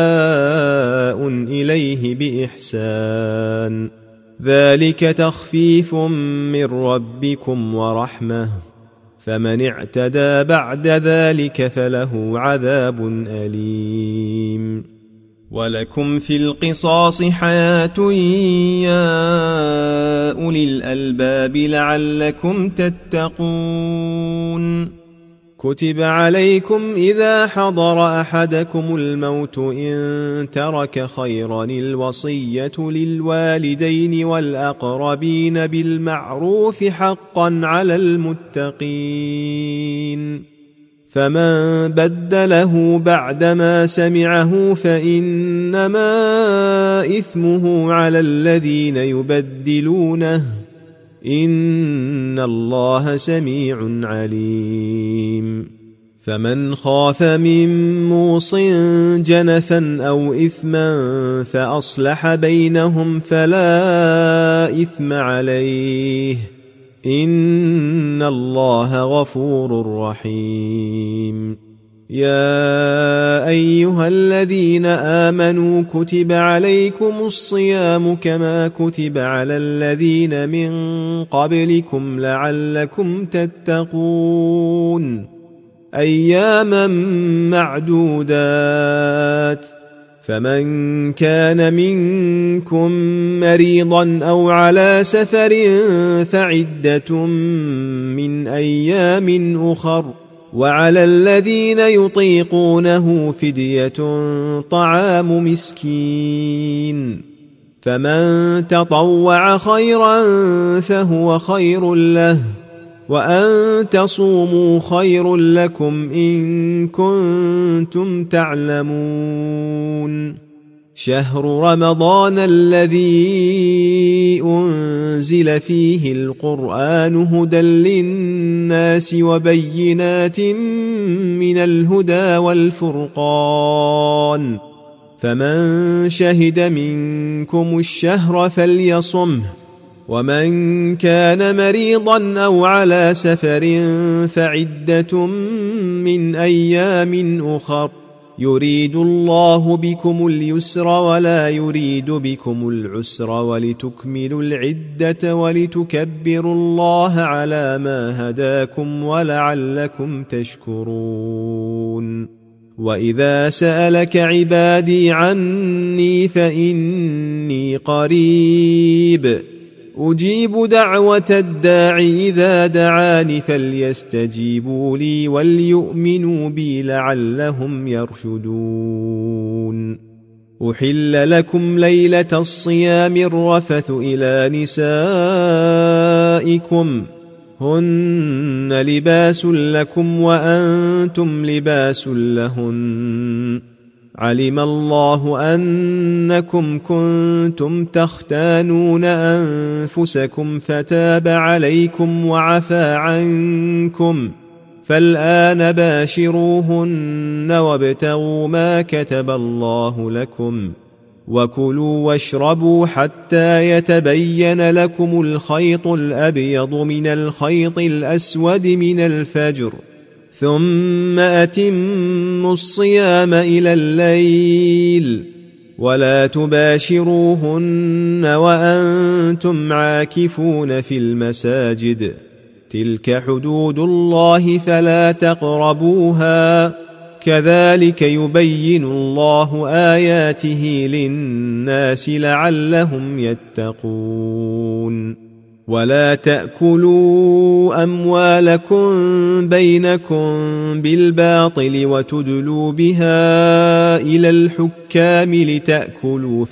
إليه بإحسان، ذلك تخفيف من ربكم ورحمة، فمن اعتدى بعد ذلك فله عذاب أليم. ولكم في القصاص حياة يا أولي الألباب لعلكم تتقون. كتب عليكم إذا حضر أحدكم الموت إن ترك خيرا الوصية للوالدين والأقربين بالمعروف حقا على المتقين، فمن بدله بعدما سمعه فإنما إثمه على الذين يبدلونه، إن الله سميع عليم. فمن خاف من موص جنفا أو إثما فأصلح بينهم فلا إثم عليه، إن الله غفور رحيم. يا أيها الذين آمنوا كتب عليكم الصيام كما كتب على الذين من قبلكم لعلكم تتقون، أياما معدودات، فمن كان منكم مريضا أو على سفر فعدة من أيام أخر، وعلى الذين يطيقونه فدية طعام مسكين، فمن تطوع خيرا فهو خير له، وأن تصوموا خير لكم إن كنتم تعلمون. شهر رمضان الذي أنزل فيه القرآن هدى للناس وبينات من الهدى والفرقان، فمن شهد منكم الشهر فليصمه، ومن كان مريضا أو على سفر فعدة من أيام أخر، يريد الله بكم اليسر ولا يريد بكم العسر ولتكملوا العدة ولتكبروا الله على ما هداكم ولعلكم تشكرون. وإذا سألك عبادي عني فإني قريب أجيب دعوة الداع إذا دعاني فليستجيبوا لي وليؤمنوا بي لعلهم يرشدون. أحل لكم ليلة الصيام الرفث إلى نسائكم هن لباس لكم وأنتم لباس لهن، علم الله أنكم كنتم تختانون أنفسكم فتاب عليكم وعفى عنكم، فالآن باشروهن وابتغوا ما كتب الله لكم، وكلوا واشربوا حتى يتبين لكم الخيط الأبيض من الخيط الأسود من الفجر، ثم أتموا الصيام إلى الليل، ولا تباشروهن وأنتم عاكفون في المساجد، تلك حدود الله فلا تقربوها، كذلك يبين الله آياته للناس لعلهم يتقون. ولا تأكلوا أموالكم بينكم بالباطل وتدلوا بها إلى الحكام لتأكلوا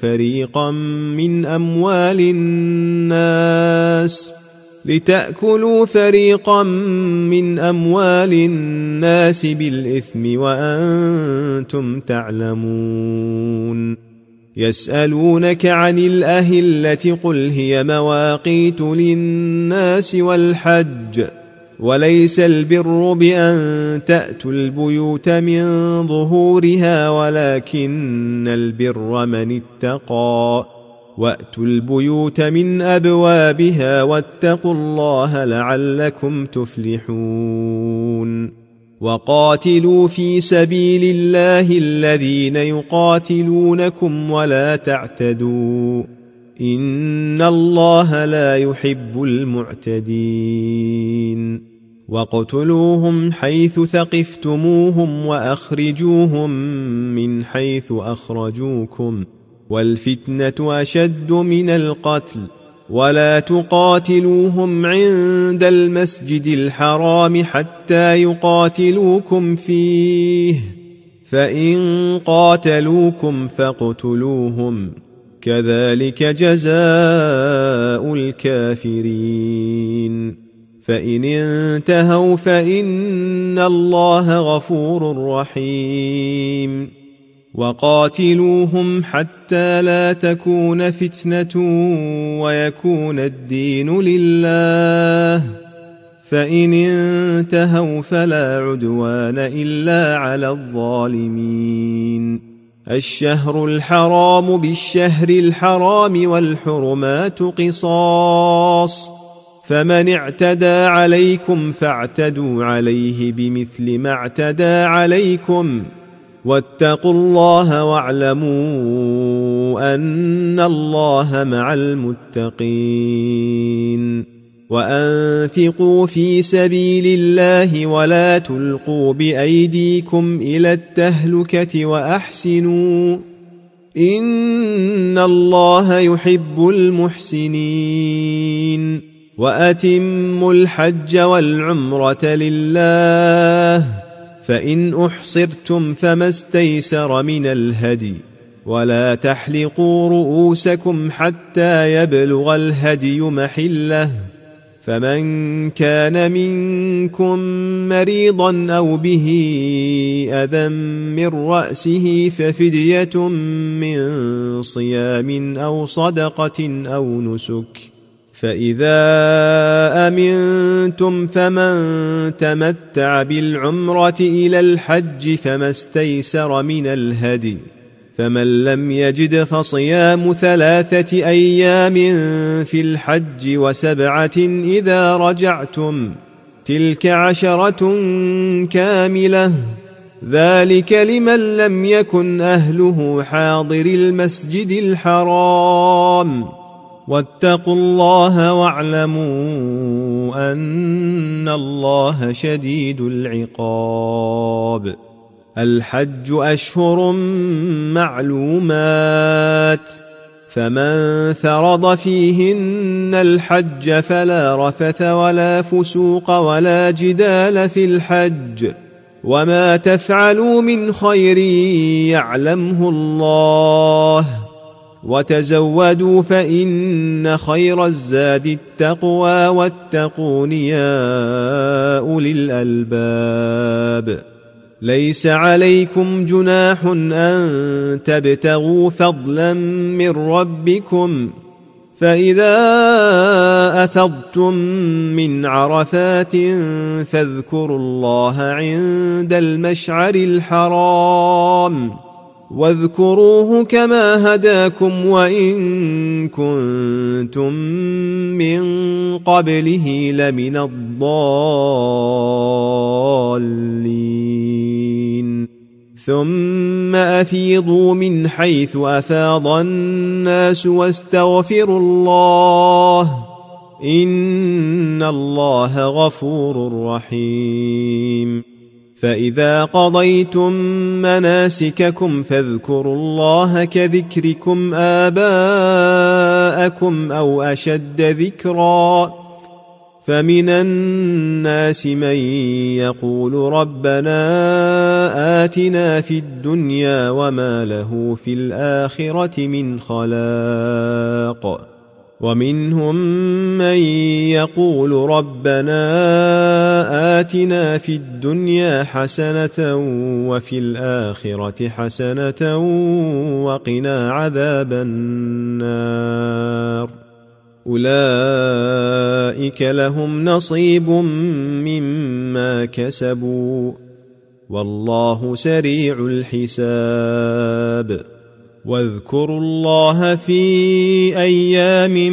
فريقا من أموال الناس بالإثم وأنتم تعلمون. يسألونك عن الأهلة قل هي مواقيت للناس والحج، وليس البر بأن تأتوا البيوت من ظهورها ولكن البر من اتقى وأتوا البيوت من أبوابها واتقوا الله لعلكم تفلحون وقاتلوا في سبيل الله الذين يقاتلونكم ولا تعتدوا إن الله لا يحب المعتدين واقتلوهم حيث ثقفتموهم وأخرجوهم من حيث أخرجوكم والفتنة أشد من القتل ولا تقاتلوهم عند المسجد الحرام حتى يقاتلوكم فيه فإن قاتلوكم فاقتلوهم كذلك جزاء الكافرين فإن انتهوا فإن الله غفور رحيم وقاتلوهم حتى لا تكون فتنة ويكون الدين لله فإن انتهوا فلا عدوان إلا على الظالمين الشهر الحرام بالشهر الحرام والحرمات قصاص فمن اعتدى عليكم فاعتدوا عليه بمثل ما اعتدى عليكم واتقوا الله واعلموا أن الله مع المتقين وأنفقوا في سبيل الله ولا تلقوا بأيديكم إلى التهلكة وأحسنوا إن الله يحب المحسنين وأتموا الحج والعمرة لله فإن أحصرتم فما استيسر من الهدي ولا تحلقوا رؤوسكم حتى يبلغ الهدي محله فمن كان منكم مريضا أو به أذى من رأسه ففدية من صيام أو صدقة أو نسك فإذا أمنتم فمن تمتع بالعمرة إلى الحج فما استيسر من الهدي فمن لم يجد فصيام 3 أيام في الحج و7 إذا رجعتم تلك 10 كاملة ذلك لمن لم يكن أهله حاضر المسجد الحرام واتقوا الله واعلموا أن الله شديد العقاب الحج أشهر معلومات فمن فرض فيهن الحج فلا رفث ولا فسوق ولا جدال في الحج وما تفعلوا من خير يعلمه الله وتزودوا فإن خير الزاد التقوى واتقون يا أولي الألباب ليس عليكم جناح أن تبتغوا فضلا من ربكم فإذا أفضتم من عرفات فاذكروا الله عند المشعر الحرام واذكروه كما هداكم وإن كنتم من قبله لمن الضالين ثم أفيضوا من حيث أفاض الناس واستغفروا الله إن الله غفور رحيم فإذا قضيتم مناسككم فاذكروا الله كذكركم آباءكم أو أشد ذكرا فمن الناس من يقول ربنا آتنا في الدنيا وما له في الآخرة من خلاق ومنهم من يقول ربنا آتنا في الدنيا حسنة وفي الآخرة حسنة وقنا عذاب النار أولئك لهم نصيب مما كسبوا والله سريع الحساب. واذكروا الله في أيام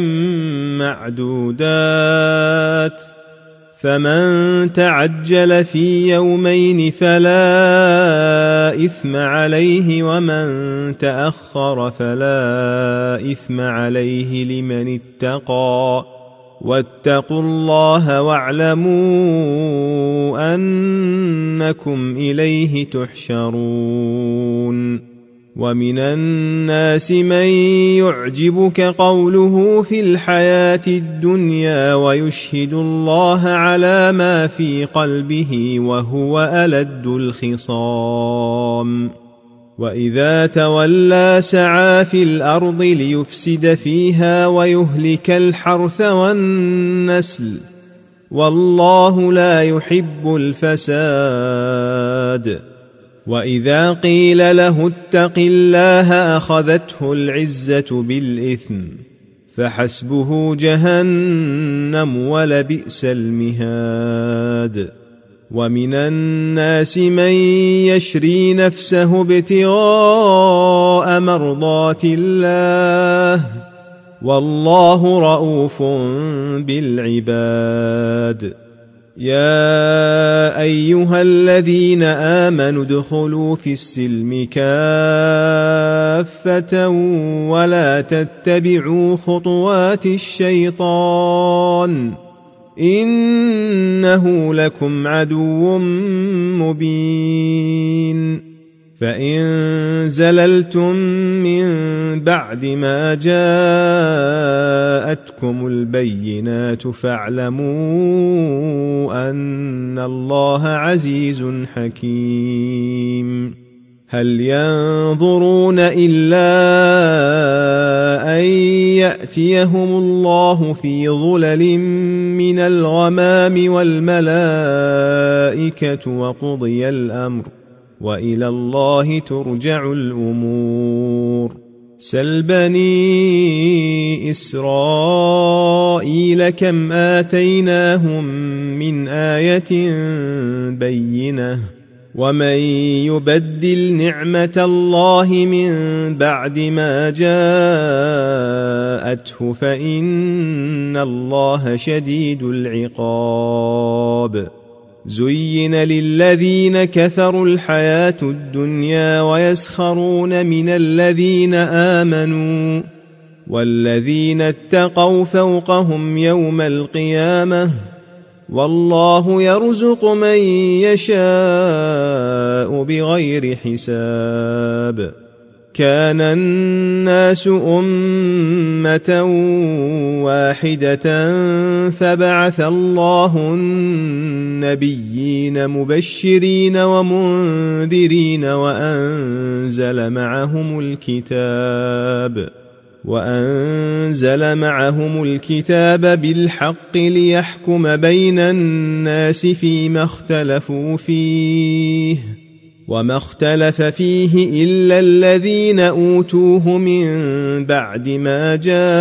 معدودات فمن تعجل في يومين فلا إثم عليه ومن تأخر فلا إثم عليه لمن اتقى واتقوا الله واعلموا أنكم إليه تحشرون. ومن الناس من يعجبك قوله في الحياة الدنيا ويشهد الله على ما في قلبه وهو ألد الخصام. وإذا تولى سعى في الأرض ليفسد فيها ويهلك الحرث والنسل والله لا يحب الفساد. وإذا قيل له اتق الله أخذته العزة بالإثم فحسبه جهنم ولبئس المهاد. ومن الناس من يشري نفسه ابتغاء مرضات الله والله رؤوف بالعباد. يا أيها الذين آمنوا ادخلوا في السلم كافة ولا تتبعوا خطوات الشيطان إنه لكم عدو مبين. فإن زللتم من بعد ما جاءتكم البينات فاعلموا أن الله عزيز حكيم. هل ينظرون إلا أن يأتيهم الله في ظلل من الغمام والملائكة وقضي الأمر وإلى الله ترجع الأمور. سل بني إسرائيل كم آتيناهم من آية بينة ومن يبدل نعمة الله من بعد ما جاءته فإن الله شديد العقاب. زين للذين كفروا الحياة الدنيا ويسخرون من الذين آمنوا والذين اتقوا فوقهم يوم القيامة والله يرزق من يشاء بغير حساب. كان الناس أمة واحدة فبعث الله النبيين مبشرين ومنذرين وأنزل معهم الكتاب بالحق ليحكم بين الناس فيما اختلفوا فيه وما اختلف فيه إلا الذين أوتوه من بعد ما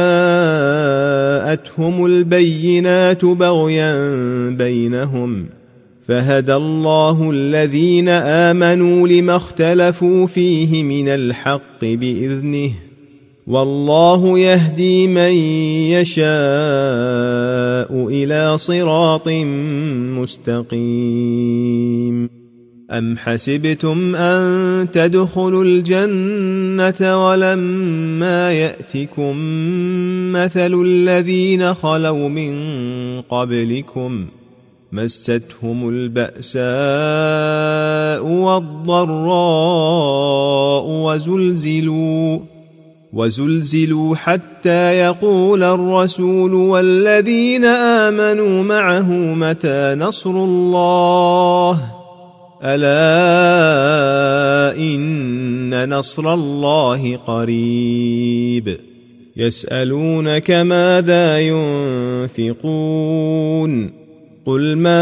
جاءتهم البينات بغيا بينهم فهدى الله الذين آمنوا لما اختلفوا فيه من الحق بإذنه والله يهدي من يشاء إلى صراط مستقيم. أم حسبتم أن تدخلوا الجنة ولما يأتكم مثل الذين خلوا من قبلكم مستهم البأساء والضراء وزلزلوا حتى يقول الرسول والذين آمنوا معه متى نصر الله ألا إن نصر الله قريب. يسألونك ماذا ينفقون قل ما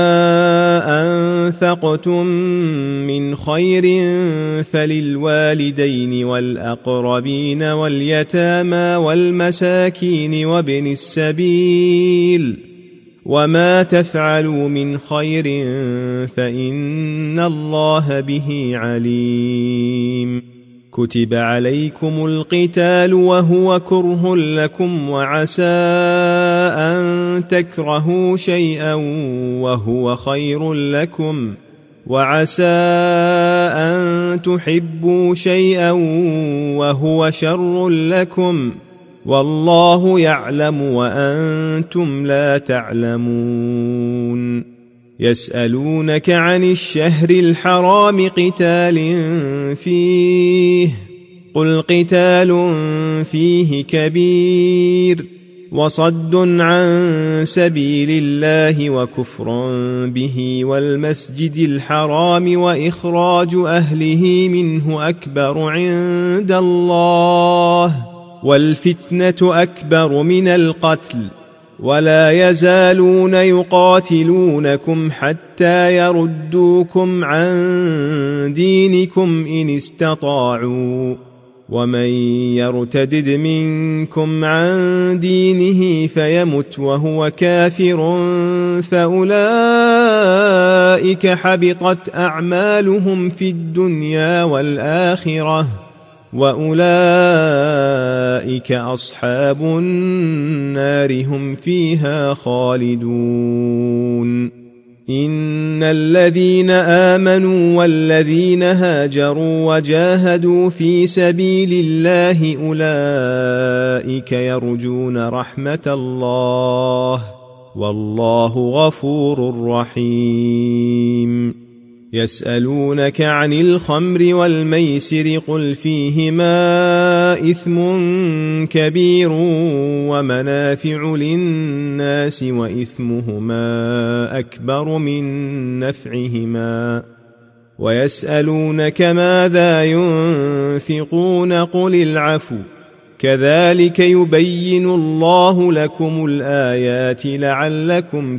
أنفقتم من خير فللوالدين والأقربين واليتامى والمساكين وابن السبيل وما تفعلوا من خير فإن الله به عليم كتب عليكم القتال وهو كره لكم وعسى أن تكرهوا شيئا وهو خير لكم وعسى أن تحبوا شيئا وهو شر لكم والله يعلم وأنتم لا تعلمون يسألونك عن الشهر الحرام قتال فيه قل قتال فيه كبير وصد عن سبيل الله وكفر به والمسجد الحرام وإخراج أهله منه أكبر عند الله والفتنة أكبر من القتل ولا يزالون يقاتلونكم حتى يردوكم عن دينكم إن استطاعوا ومن يرتدد منكم عن دينه فيمت وهو كافر فأولئك حبطت أعمالهم في الدنيا والآخرة وأولئك أصحاب النار هم فيها خالدون إن الذين آمنوا والذين هاجروا وجاهدوا في سبيل الله أولئك يرجون رحمة الله والله غفور رحيم يسألونك عن الخمر والميسر قل فيهما إثم كبير ومنافع للناس وإثمهما أكبر من نفعهما ويسألونك ماذا ينفقون قل العفو كذلك يبين الله لكم الآيات لعلكم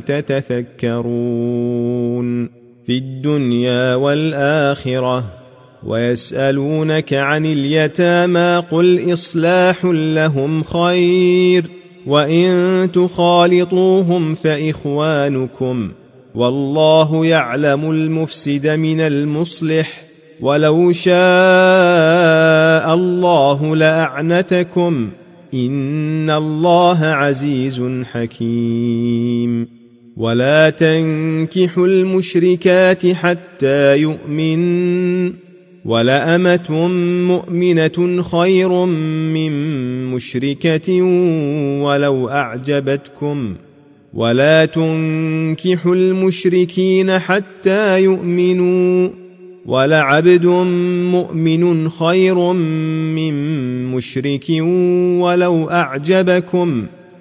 تتفكرون في الدنيا والآخرة ويسألونك عن اليتامى قل إصلاح لهم خير وإن تخالطوهم فإخوانكم والله يعلم المفسد من المصلح ولو شاء الله لأعنتكم إن الله عزيز حكيم ولا تنكحوا المشركات حتى يؤمن ولأمة مؤمنة خير من مشركة ولو أعجبتكم ولا تنكحوا المشركين حتى يؤمنوا ولعبد مؤمن خير من مشرك ولو أعجبكم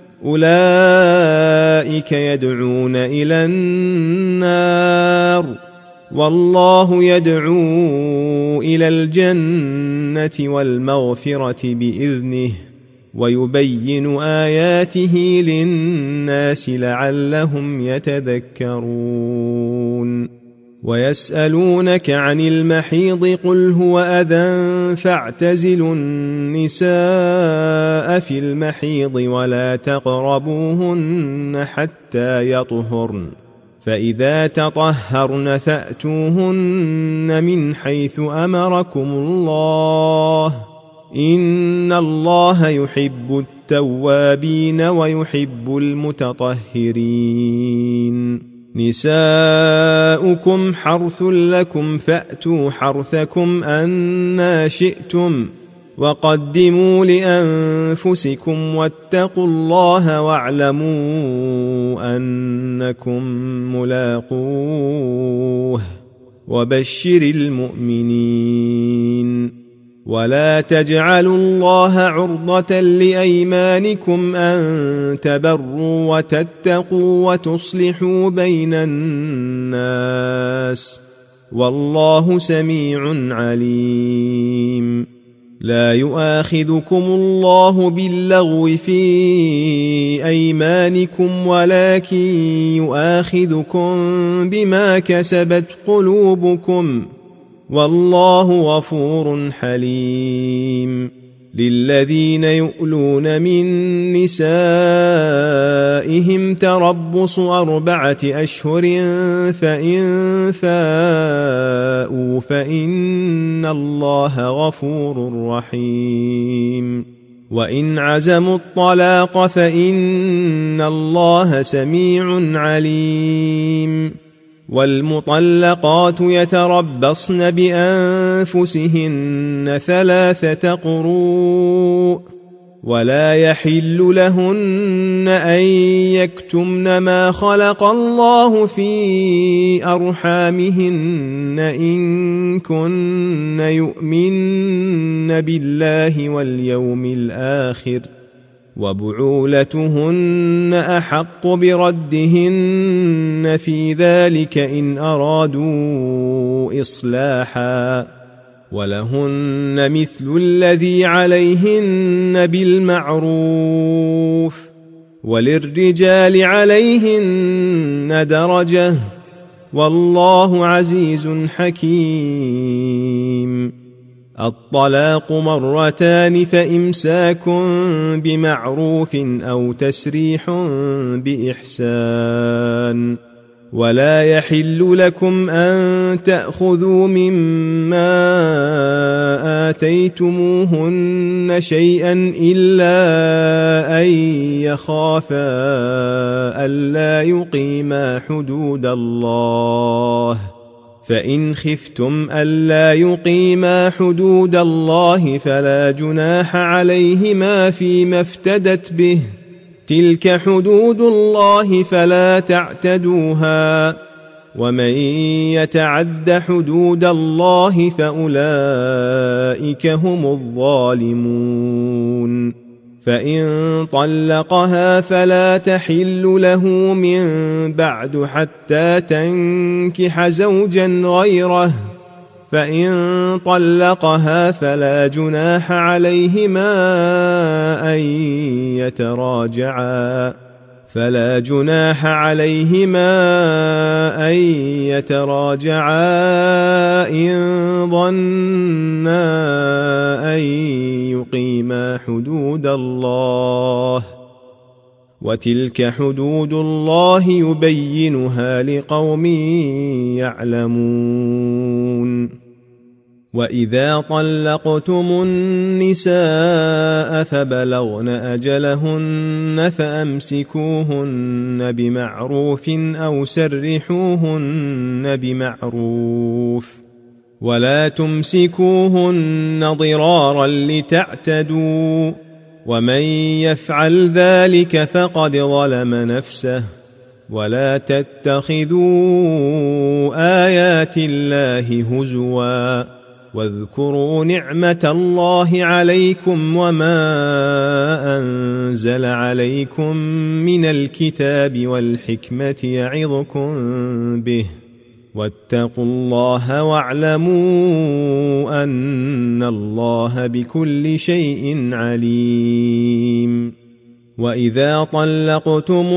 أولئك يدعون إلى النار والله يدعو إلى الجنة والمغفرة بإذنه ويبين آياته للناس لعلهم يتذكرون ويسألونك عن المحيض قل هو أذى فاعتزلوا النساء في المحيض ولا تقربوهن حتى يطهرن فإذا تطهرن فأتوهن من حيث أمركم الله إن الله يحب التوابين ويحب المتطهرين نساؤكم حرث لكم فأتوا حرثكم أنى شئتم وقدموا لأنفسكم واتقوا الله واعلموا أنكم ملاقوه وبشر المؤمنين ولا تجعلوا الله عرضة لأيمانكم أن تبروا وتتقوا وتصلحوا بين الناس والله سميع عليم لا يؤاخذكم الله باللغو في أيمانكم ولكن يؤاخذكم بما كسبت قلوبكم والله غفور حليم. للذين يؤلون من نسائهم تربص 4 أشهر فإن فاءوا فإن الله غفور رحيم. وإن عزموا الطلاق فإن الله سميع عليم. والمطلقات يتربصن بأنفسهن 3 قروء ولا يحل لهن أن يكتمن ما خلق الله في أرحامهن إن كن يؤمن بالله واليوم الآخر وبعولتهن أحق بردهن في ذلك إن أرادوا إصلاحا ولهن مثل الذي عليهن بالمعروف وللرجال عليهن درجة والله عزيز حكيم. الطلاق 2 فإمساك بمعروف أو تسريح بإحسان. ولا يحل لكم أن تأخذوا مما آتيتموهن شيئا إلا أن يخافا ألا يقيما حدود الله فإن خفتم ألا يقيما حدود الله فلا جناح عليهما فيما افتدت به تلك حدود الله فلا تعتدوها ومن يتعد حدود الله فأولئك هم الظالمون. فإن طلقها فلا تحل له من بعد حتى تنكح زوجا غيره فإن طلقها فلا جناح عليهما أن يتراجعا إن ظنا أن يقيما حدود الله وتلك حدود الله يبينها لقوم يعلمون. وإذا طلقتم النساء فبلغن أجلهن فأمسكوهن بمعروف أو سرحوهن بمعروف ولا تمسكوهن ضرارا لتعتدوا ومن يفعل ذلك فقد ظلم نفسه. ولا تتخذوا آيات الله هزوا واذكروا نعمة الله عليكم وما أنزل عليكم من الكتاب والحكمة يعظكم به واتقوا الله واعلموا أن الله بكل شيء عليم. وإذا طلقتم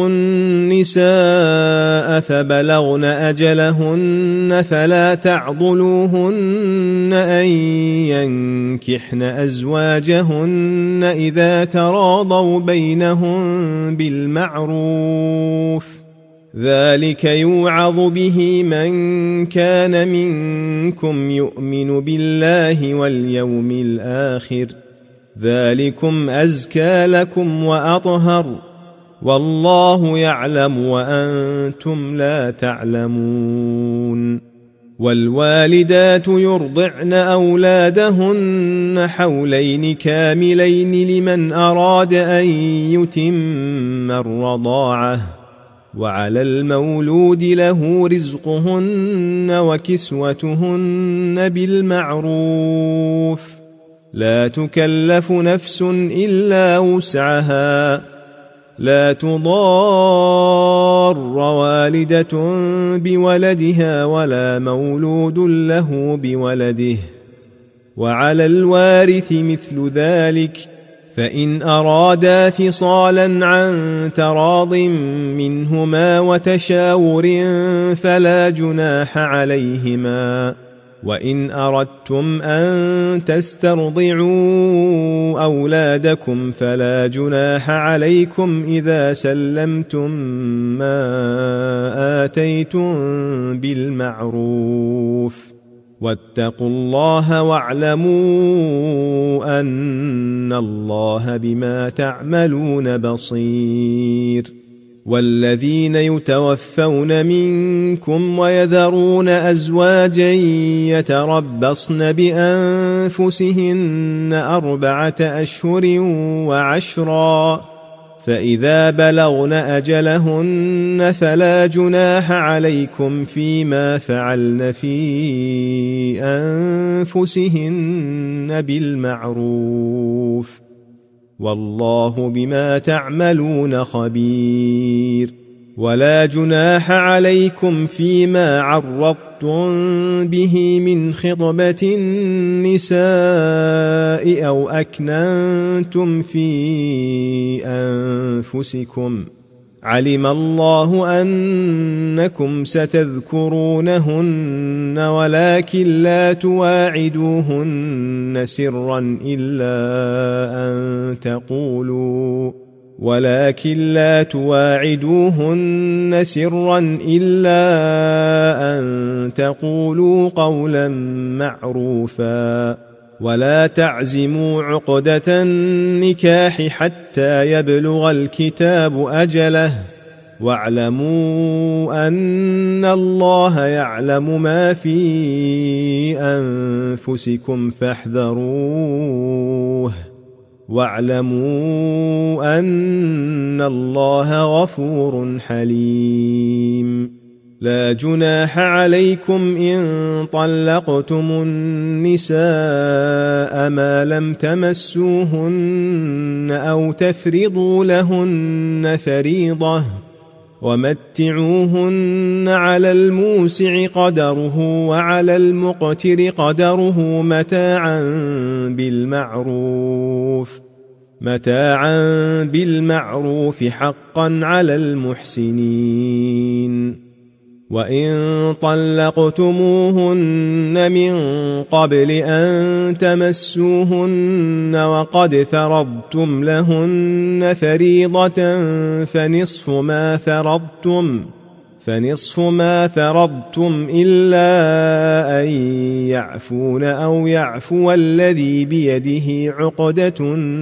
النساء فبلغن أجلهن فلا تعضلوهن أن ينكحن أزواجهن إذا تراضوا بينهم بالمعروف ذلك يوعظ به من كان منكم يؤمن بالله واليوم الآخر ذلكم أزكى لكم وأطهر والله يعلم وأنتم لا تعلمون. والوالدات يرضعن أولادهن حولين كاملين لمن أراد أن يتم الرضاعة وعلى المولود له رزقهن وكسوتهن بالمعروف لا تكلف نفس إلا وسعها لا تضار والدة بولدها ولا مولود له بولده وعلى الوارث مثل ذلك، فإن أرادا فصالا عن تراض منهما وتشاور فلا جناح عليهما. وإن أردتم أن تسترضعوا أولادكم فلا جناح عليكم إذا سلمتم ما آتيتم بالمعروف، واتقوا الله واعلموا أن الله بما تعملون بصير. والذين يتوفون منكم ويذرون أزواجا يتربصن بأنفسهن 4 أشهر وعشرا، فإذا بلغن أجلهن فلا جناح عليكم فيما فعلن في أنفسهن بالمعروف، والله بما تعملون خبير. ولا جناح عليكم فيما عرضتم به من خطبة النساء أو أكننتم في أنفسكم، علم الله أنكم ستذكرونهن ولكن لا تواعدوهن سرا إلا أن تقولوا قولا معروفا. ولا تعزموا عقدة النكاح حتى يبلغ الكتاب أجله، واعلموا أن الله يعلم ما في أنفسكم فاحذروه، واعلموا أن الله غفور حليم. لا جناح عليكم إن طلقتم النساء ما لم تمسوهن أو تفرضوا لهن فريضة، ومتعوهن على الموسع قدره وعلى المقتر قدره متاعا بالمعروف حقا على المحسنين. وإن طلقتموهن من قبل أن تمسوهن وقد فرضتم لهن فريضة فنصف ما فرضتم إلا أن يعفون أو يعفو الذي بيده عقدة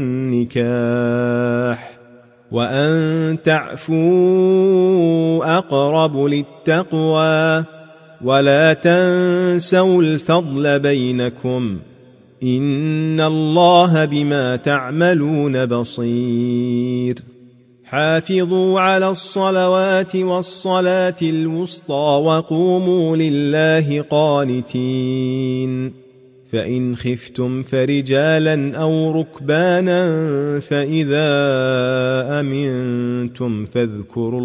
النكاح، وأن تعفوا أقرب للتقوى، ولا تنسوا الفضل بينكم، إن الله بما تعملون بصير. حافظوا على الصلوات والصلاة الوسطى وقوموا لله قانتين. فإن خفتم فرجالا أو ركبانا فإذا أمنتم فاذكروا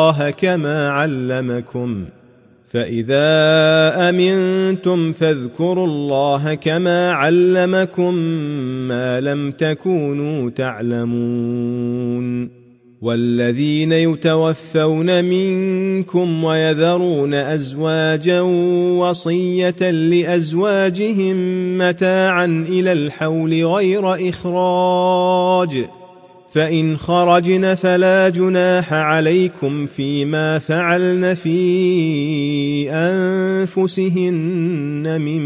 الله كما علمكم ما لم تكونوا تعلمون. والذين يتوفون منكم ويذرون أزواجا وصية لأزواجهم متاعا إلى الحول غير إخراج، فإن خرجن فلا جناح عليكم فيما فعلن في أنفسهن من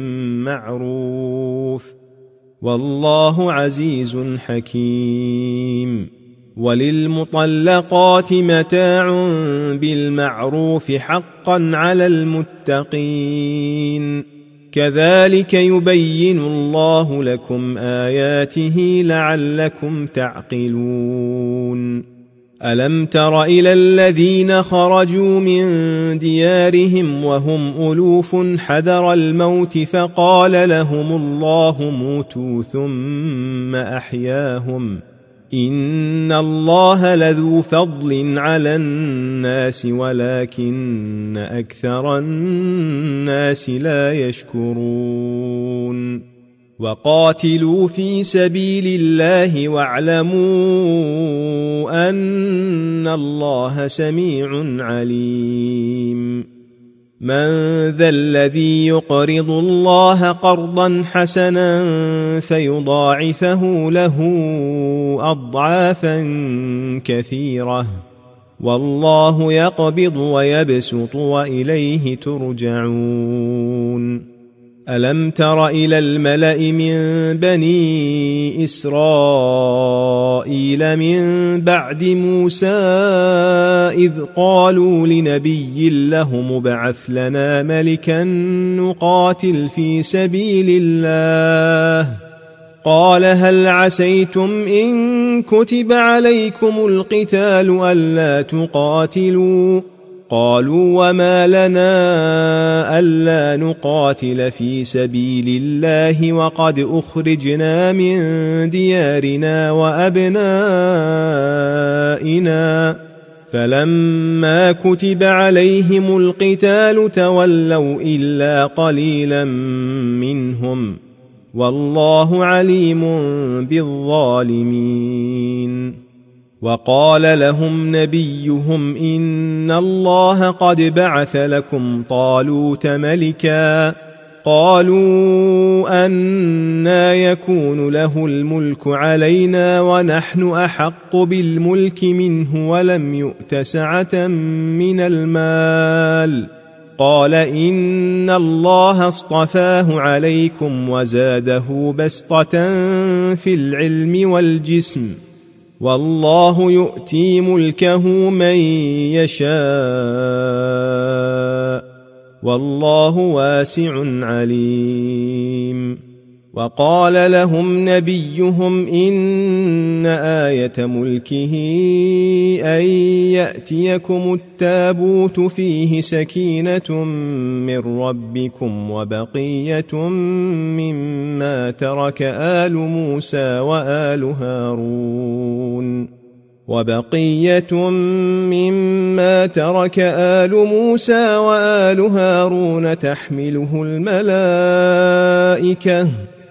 معروف، والله عزيز حكيم. وللمطلقات متاع بالمعروف حقا على المتقين، كذلك يبين الله لكم آياته لعلكم تعقلون. ألم تر إلى الذين خرجوا من ديارهم وهم ألوف حذر الموت فقال لهم الله موتوا ثم أحياهم، إن الله لذو فضل على الناس ولكن أكثر الناس لا يشكرون. وقاتلوا في سبيل الله واعلموا أن الله سميع عليم من ذا الذي يقرض الله قرضا حسنا فيضاعفه له أضعافا كثيرة والله يقبض ويبسط وإليه ترجعون ألم تر إلى الملأ من بني إسرائيل من بعد موسى إذ قالوا لنبي له مبعث لنا ملكا نقاتل في سبيل الله قال هل عسيتم إن كتب عليكم القتال ألا تقاتلوا قالوا وما لنا ألا نقاتل في سبيل الله وقد أخرجنا من ديارنا وأبنائنا فلما كتب عليهم القتال تولوا إلا قليلا منهم والله عليم بالظالمين وقال لهم نبيهم إن الله قد بعث لكم طالوت ملكا قالوا أنى يكون له الملك علينا ونحن أحق بالملك منه ولم يؤت سعة من المال قال إن الله اصطفاه عليكم وزاده بسطة في العلم والجسم والله يؤتي ملكه من يشاء والله واسع عليم وقال لهم نبيهم إن آية ملكه أن يأتيكم التابوت فيه سكينة من ربكم وبقية مما ترك آل موسى وآل هارون تحمله الملائكة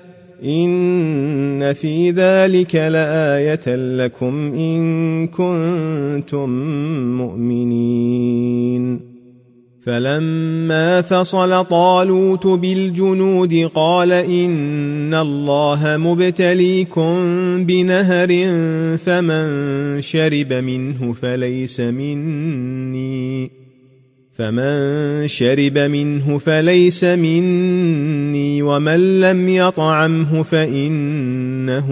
إن في ذلك لآية لكم إن كنتم مؤمنين فلما فصل طالوت بالجنود قال إن الله مبتليكم بنهر فمن شرب منه فليس مني ومن لم يطعمه فإنه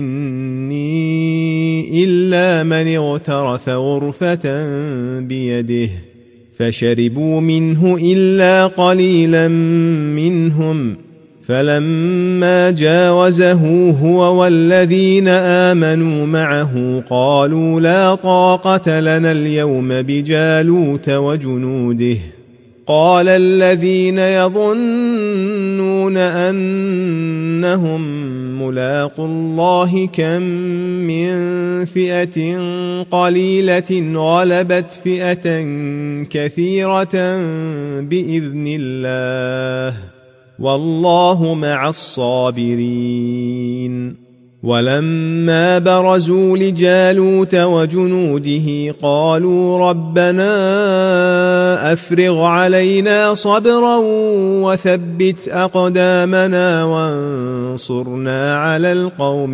مني إلا من اغترف غرفة بيده فشربوا منه إلا قليلا منهم فلما جاوزه هو والذين آمنوا معه قالوا لا طاقة لنا اليوم بجالوت وجنوده قال الذين يظنون أنهم ملاقو الله كم من فئة قليلة غلبت فئة كثيرة بإذن الله والله مع الصابرين ولما برزوا لجالوت وجنوده قالوا ربنا أفرغ علينا صبرا وثبت أقدامنا وانصرنا على القوم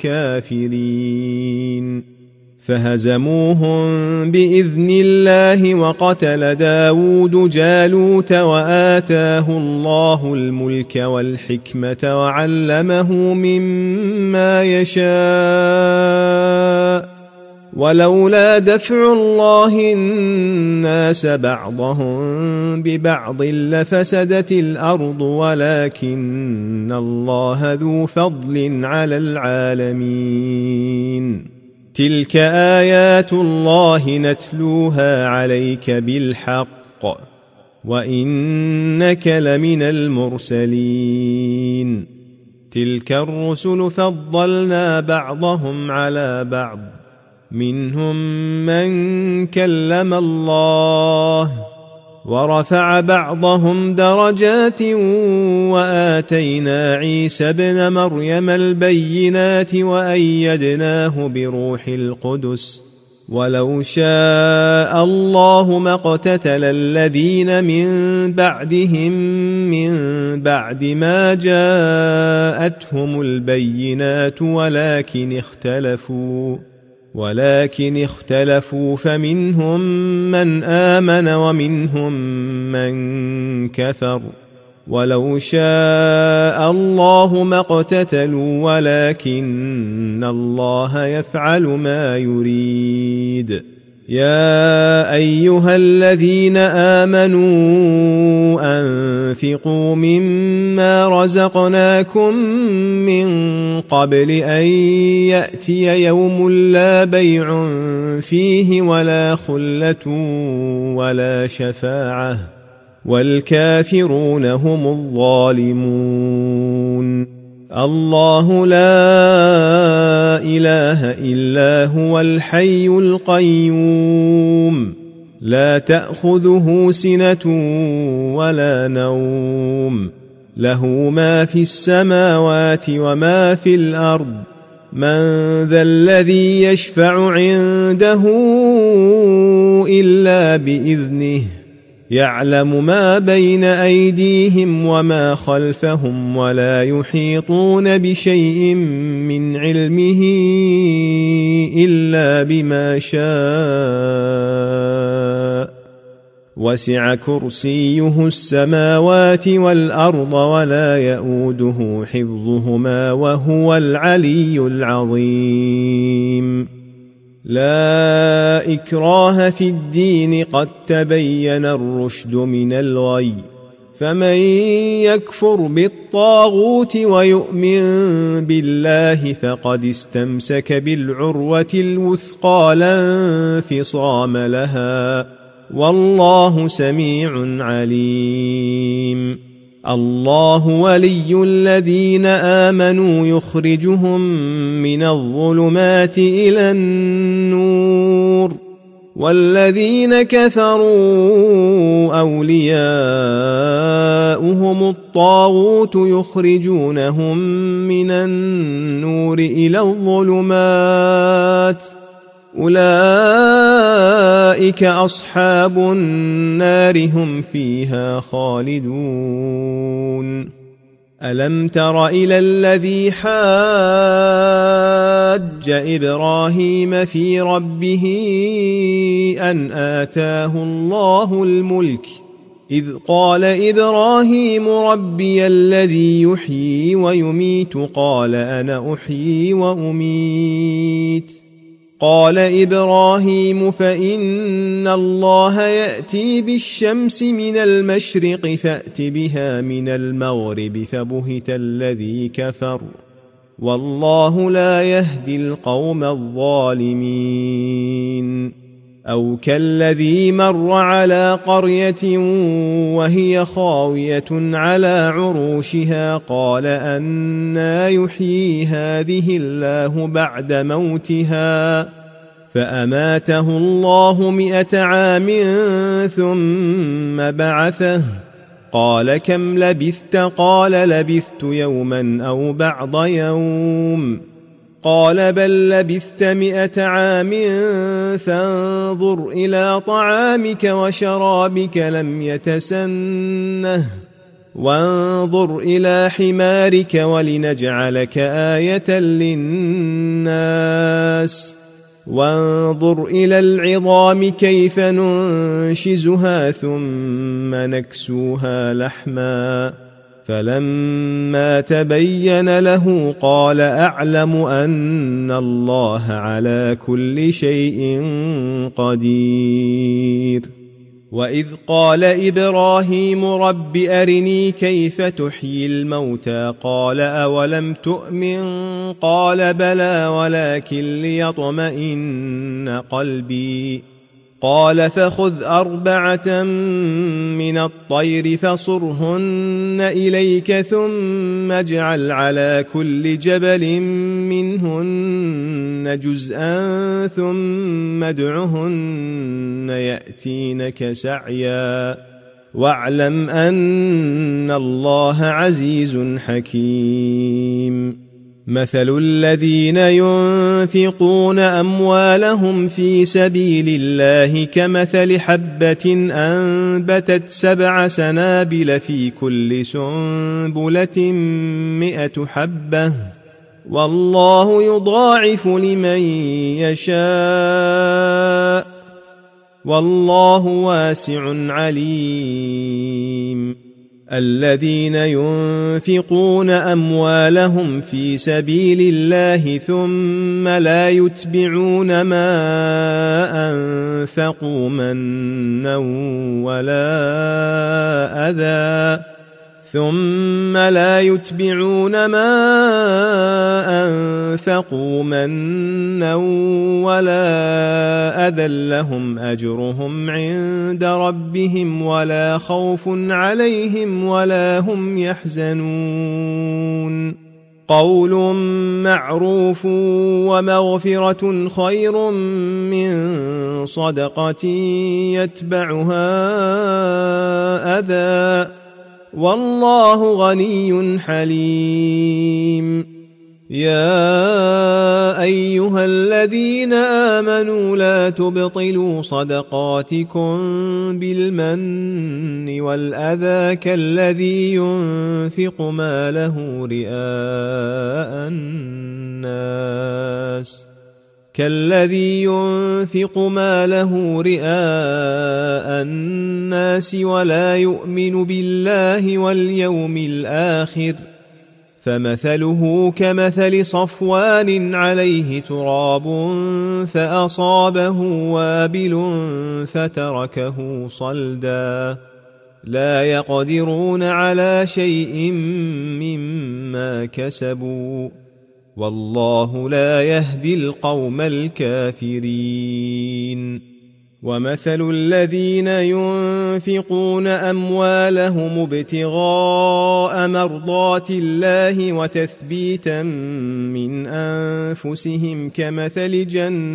الكافرين فهزموهم بإذن الله وقتل داود جالوت وآتاه الله الملك والحكمة وعلمه مما يشاء ولولا دفع الله الناس بعضهم ببعض لفسدت الأرض ولكن الله ذو فضل على العالمين تلك آيات الله نتلوها عليك بالحق وإنك لمن المرسلين تلك الرسل فضلنا بعضهم على بعض منهم من كلم الله ورفع بعضهم درجات وآتينا عيسى ابن مريم البينات وأيدناه بروح القدس ولو شاء الله ما اقتتل الذين من بعدهم من بعد ما جاءتهم البينات ولكن اختلفوا فمنهم من آمن ومنهم من كفر ولو شاء الله ما اقتتلوا ولكن الله يفعل ما يريد. يا أيها الذين آمنوا أنفقوا مما رزقناكم من قبل أن يأتي يوم لا بيع فيه ولا خلة ولا شفاعة والكافرون هم الظالمون. الله لا إله إلا هو الحي القيوم لا تأخذه سنة ولا نوم له ما في السماوات وما في الأرض من ذا الذي يشفع عنده إلا بإذنه يعلم ما بين أيديهم وما خلفهم ولا يحيطون بشيء من علمه إلا بما شاء وسع كرسيه السماوات والأرض ولا يؤوده حفظهما وهو العلي العظيم. لا إكراه في الدين قد تبين الرشد من الغي فمن يكفر بالطاغوت ويؤمن بالله فقد استمسك بالعروة الوثقى لا انفصام لها والله سميع عليم. الله ولي الذين آمنوا يخرجهم من الظلمات إلى النور والذين كفروا أولياؤهم الطاغوت يخرجونهم من النور إلى الظلمات أولئك أصحاب النار هم فيها خالدون. ألم تر إلى الذي حاج إبراهيم في ربه أن آتاه الله الملك إذ قال إبراهيم ربي الذي يحيي ويميت قال أنا أحيي وأميت قال إبراهيم فإن الله يأتي بالشمس من المشرق فأت بها من المغرب فبهت الذي كفر والله لا يهدي القوم الظالمين. أو كالذي مر على قرية وهي خاوية على عروشها قال أنى يحيي هذه الله بعد موتها فأماته الله 100 عام ثم بعثه قال كم لبثت قال لبثت يوما أو بعض يوم قال بل لبثت 100 عام فانظر إلى طعامك وشرابك لم يتسنه وانظر إلى حمارك ولنجعلك آية للناس وانظر إلى العظام كيف ننشزها ثم نكسوها لحما فلما تبين له قال أعلم أن الله على كل شيء قدير. وإذ قال إبراهيم رب أرني كيف تحيي الموتى قال أولم تؤمن قال بلى ولكن ليطمئن قلبي قال فخذ 4 من الطير فصرهن إليك ثم اجعل على كل جبل منهن جزءا ثم ادعهن يأتينك سعيا واعلم أن الله عزيز حكيم. مثل الذين ينفقون أموالهم في سبيل الله كمثل حبة أنبتت 7 سنابل في كل سنبلة 100 حبة والله يضاعف لمن يشاء والله واسع عليم. الذين ينفقون أموالهم في سبيل الله ثم لا يتبعون ما أنفقوا منا ولا أذى لهم أجرهم عند ربهم ولا خوف عليهم ولا هم يحزنون. قول معروف ومغفرة خير من صدقة يتبعها أذى والله غني حليم. يا أيها الذين آمنوا لا تبطلوا صدقاتكم بالمن والأذى كالذي ينفق ماله رئاء الناس ولا يؤمن بالله واليوم الآخر فمثله كمثل صفوان عليه تراب فأصابه وابل فتركه صلدا لا يقدرون على شيء مما كسبوا والله لا يهدي القوم الكافرين. ومثل الذين ينفقون أموالهم ابتغاء مرضات الله وتثبيتا من أنفسهم كمثل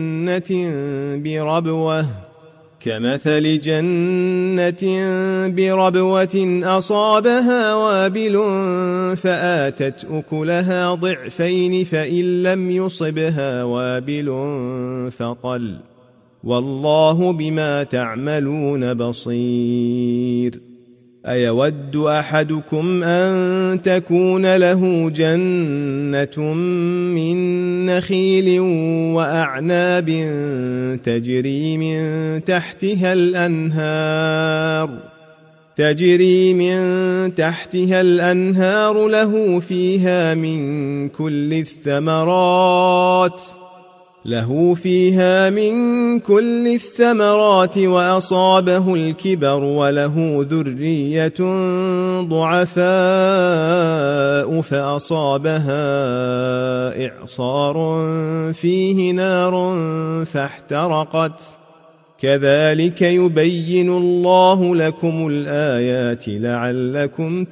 جنة بربوة أصابها وابل فآتت أكلها ضعفين فإن لم يصبها وابل فطل والله بما تعملون بصير. أيود أحدكم أن تكون له جنة من نخيل وأعناب تجري من تحتها الأنهار له فيها من كل الثمرات وأصابه الكبر وله ذرية ضعفاء فأصابها إعصار فيه نار فاحترقت كذلك يبين الله لكم الآيات لعلكم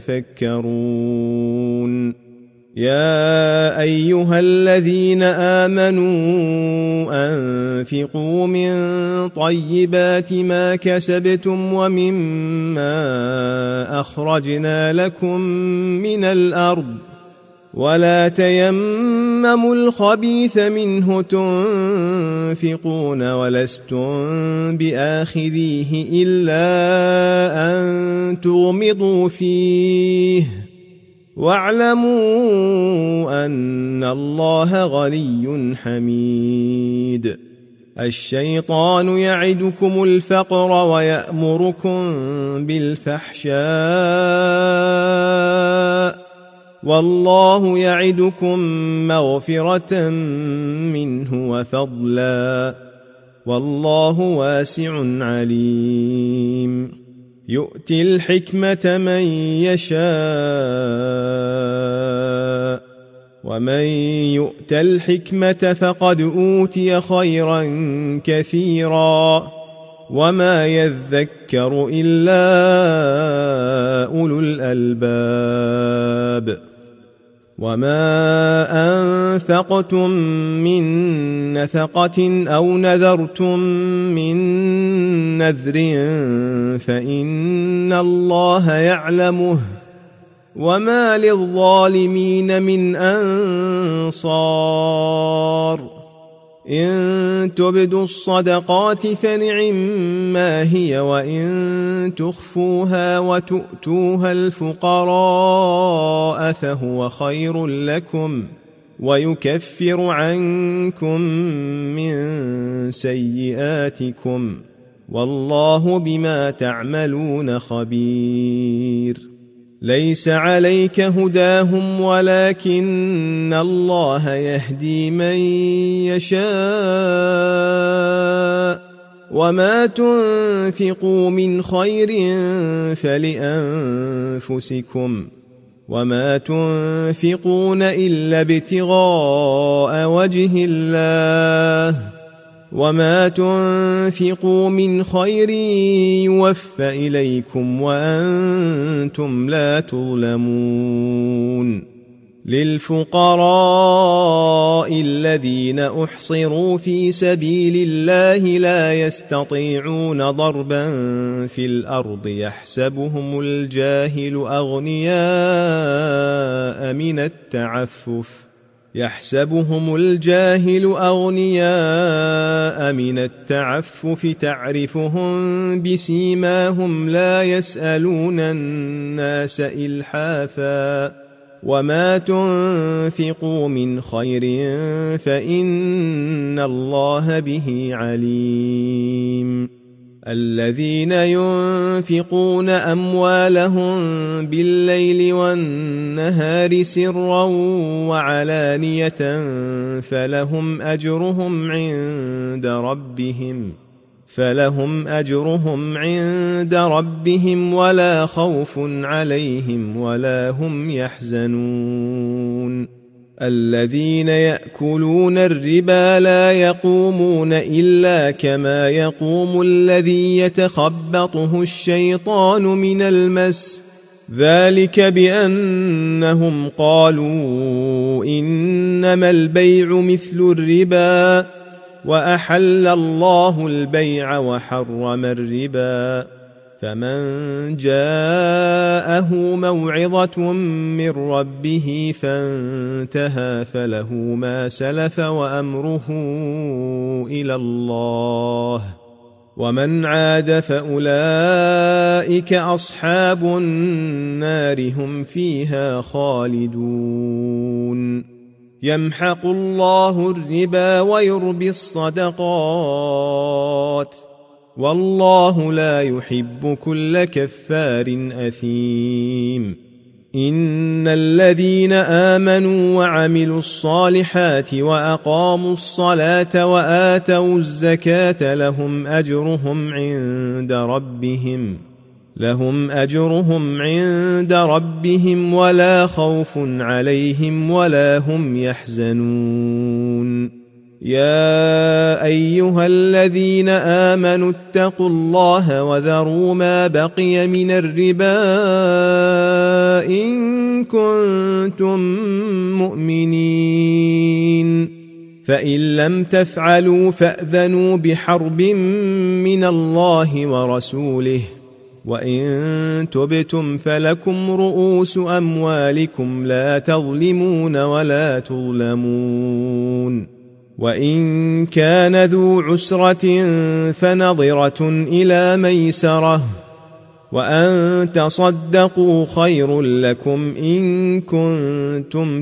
تتفكرون. يا أيها الذين آمنوا أنفقوا من طيبات ما كسبتم ومما أخرجنا لكم من الأرض ولا تيمموا الخبيث منه تنفقون ولستم بآخذيه إلا أن تغمضوا فيه واعلموا أن الله غني حميد. الشيطان يعدكم الفقر ويأمركم بالفحشاء والله يعدكم مغفرة منه وفضلا والله واسع عليم. يؤتي الحكمة من يشاء ومن يؤت الحكمة فقد أوتي خيرا كثيرا وما يذكر إلا أولو الألباب. وما أنفقتم من نفقة أو نذرتم من نذر فإن الله يعلمه وما للظالمين من أنصار إن تبدوا الصدقات فنعما هي وإن تخفوها وتؤتوها الفقراء فهو خير لكم ويكفر عنكم من سيئاتكم والله بما تعملون خبير ليس عليك هداهم ولكن الله يهدي من يشاء وما تنفقوا من خير فلأنفسكم وما تنفقون إلا ابتغاء وجه الله وما تنفقوا من خير يوفى إليكم وأنتم لا تظلمون للفقراء الذين أحصروا في سبيل الله لا يستطيعون ضربا في الأرض يحسبهم الجاهل أغنياء من التعفف تعرفهم بسيماهم لا يسألون الناس إلحافا وما تنفقوا من خير فإن الله به عليم الذين ينفقون أموالهم بالليل والنهار سرا وعلانية فلهم أجرهم عند ربهم ولا خوف عليهم ولا هم يحزنون الذين يأكلون الربا لا يقومون إلا كما يقوم الذي يتخبطه الشيطان من المس ذلك بأنهم قالوا إنما البيع مثل الربا وأحل الله البيع وحرم الربا فمن جاءه موعظة من ربه فانتهى فله ما سلف وأمره إلى الله ومن عاد فأولئك أصحاب النار هم فيها خالدون يمحق الله الربا ويربي الصدقات والله لا يحب كل كفار أثيم إن الذين آمنوا وعملوا الصالحات وأقاموا الصلاة وآتوا الزكاة لهم أجرهم عند ربهم ولا خوف عليهم ولا هم يحزنون يا أيها الذين آمنوا اتقوا الله وذروا ما بقي من الربا إن كنتم مؤمنين فإن لم تفعلوا فأذنوا بحرب من الله ورسوله وإن تبتم فلكم رؤوس أموالكم لا تظلمون ولا تظلمون وإن كان ذو عسرة فنظرة إلى ميسرة وأن تصدقوا خير لكم إن كنتم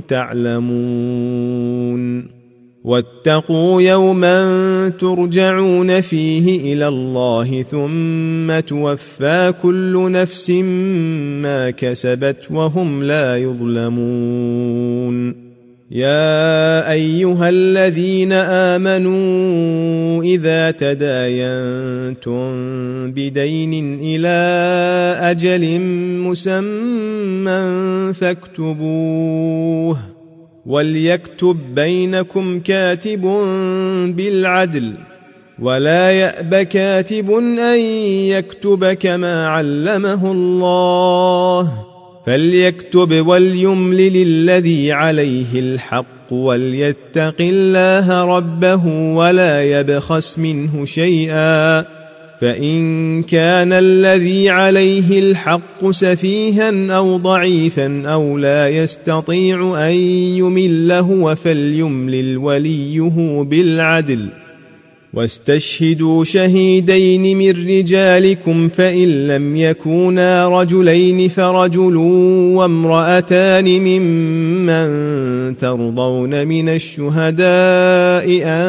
تعلمون واتقوا يوما ترجعون فيه إلى الله ثم توفى كل نفس ما كسبت وهم لا يظلمون يا أيها الذين آمنوا إذا تداينتم بدين إلى أجل مسمى فاكتبوه وليكتب بينكم كاتب بالعدل ولا يأب كاتب أن يكتب كما علمه الله فليكتب وليملل الذي عليه الحق وليتق الله ربه ولا يبخس منه شيئا، فإن كان الذي عليه الحق سفيها أو ضعيفا أو لا يستطيع أن يمل هو فليملل وليه بالعدل، واستشهدوا شهيدين من رجالكم فإن لم يكونا رجلين فرجل وامرأتان ممن ترضون من الشهداء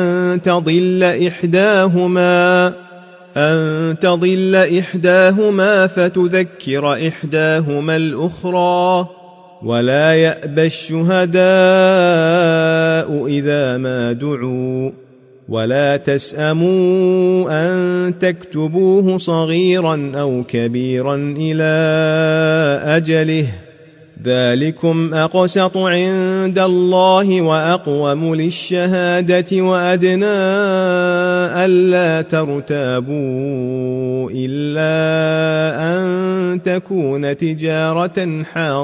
أن تضل إحداهما فتذكر إحداهما الأخرى، ولا يأبى الشهداء إذا ما دعوا، ولا تسأموا أن تكتبوه صغيرا أو كبيرا إلى أجله، ذلكم أقسط عند الله وأقوم للشهادة وأدنى ألا ترتابوا إلا أن تكون تجارة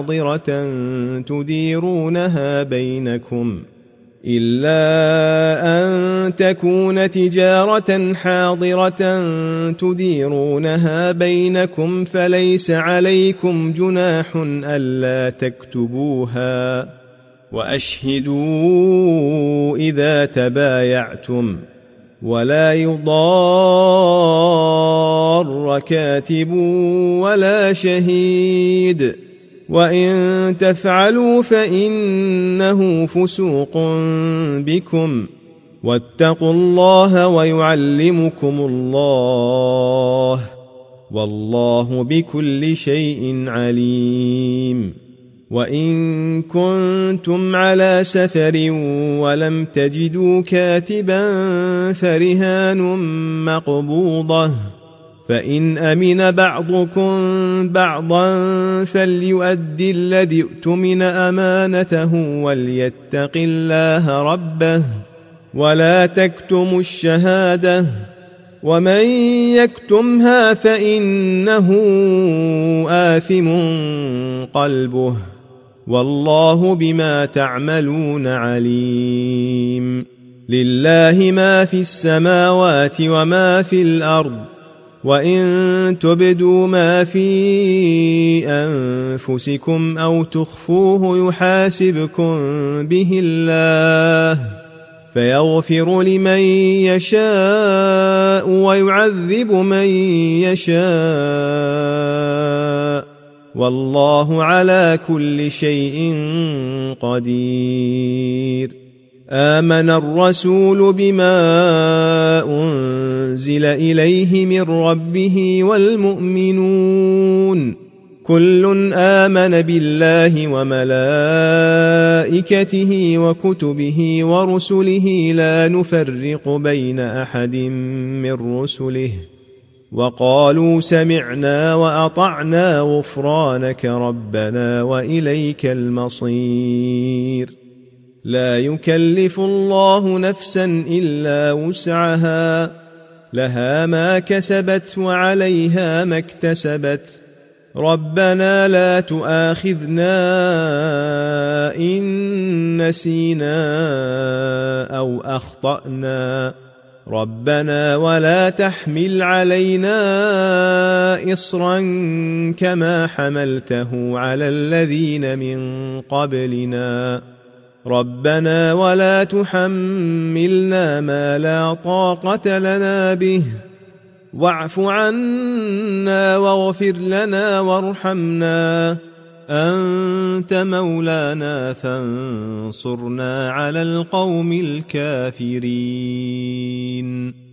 حاضرة تديرونها بينكم فليس عليكم جناح ألا تكتبوها، وأشهدوا إذا تبايعتم، ولا يضار كاتب ولا شهيد، وإن تفعلوا فإنه فسوق بكم، واتقوا الله ويعلمكم الله، والله بكل شيء عليم. وإن كنتم على سفر ولم تجدوا كاتبا فرهان مقبوضة، فإن أمن بعضكم بعضا فليؤدي الذي اؤتمن أمانته وليتق الله ربه، ولا تكتموا الشهادة، ومن يكتمها فإنه آثم قلبه، والله بما تعملون عليم. لله ما في السماوات وما في الأرض، وإن تبدوا ما في أنفسكم أو تخفوه يحاسبكم به الله، فيغفر لمن يشاء ويعذب من يشاء، والله على كل شيء قدير. آمن الرسول بما أنزل إليه من ربه والمؤمنون كل آمن بالله وملائكته وكتبه ورسله لا نفرق بين أحد من رسله، وقالوا سمعنا وأطعنا غفرانك ربنا وإليك المصير. لا يكلف الله نفسا إلا وسعها، لها ما كسبت وعليها ما اكتسبت، ربنا لا تؤاخذنا إن نسينا أو أخطأنا، ربنا ولا تحمل علينا إصرا كما حملته على الذين من قبلنا، ربنا ولا تحملنا ما لا طاقة لنا به، واعف عنا واغفر لنا وارحمنا، أنت مولانا فانصرنا على القوم الكافرين.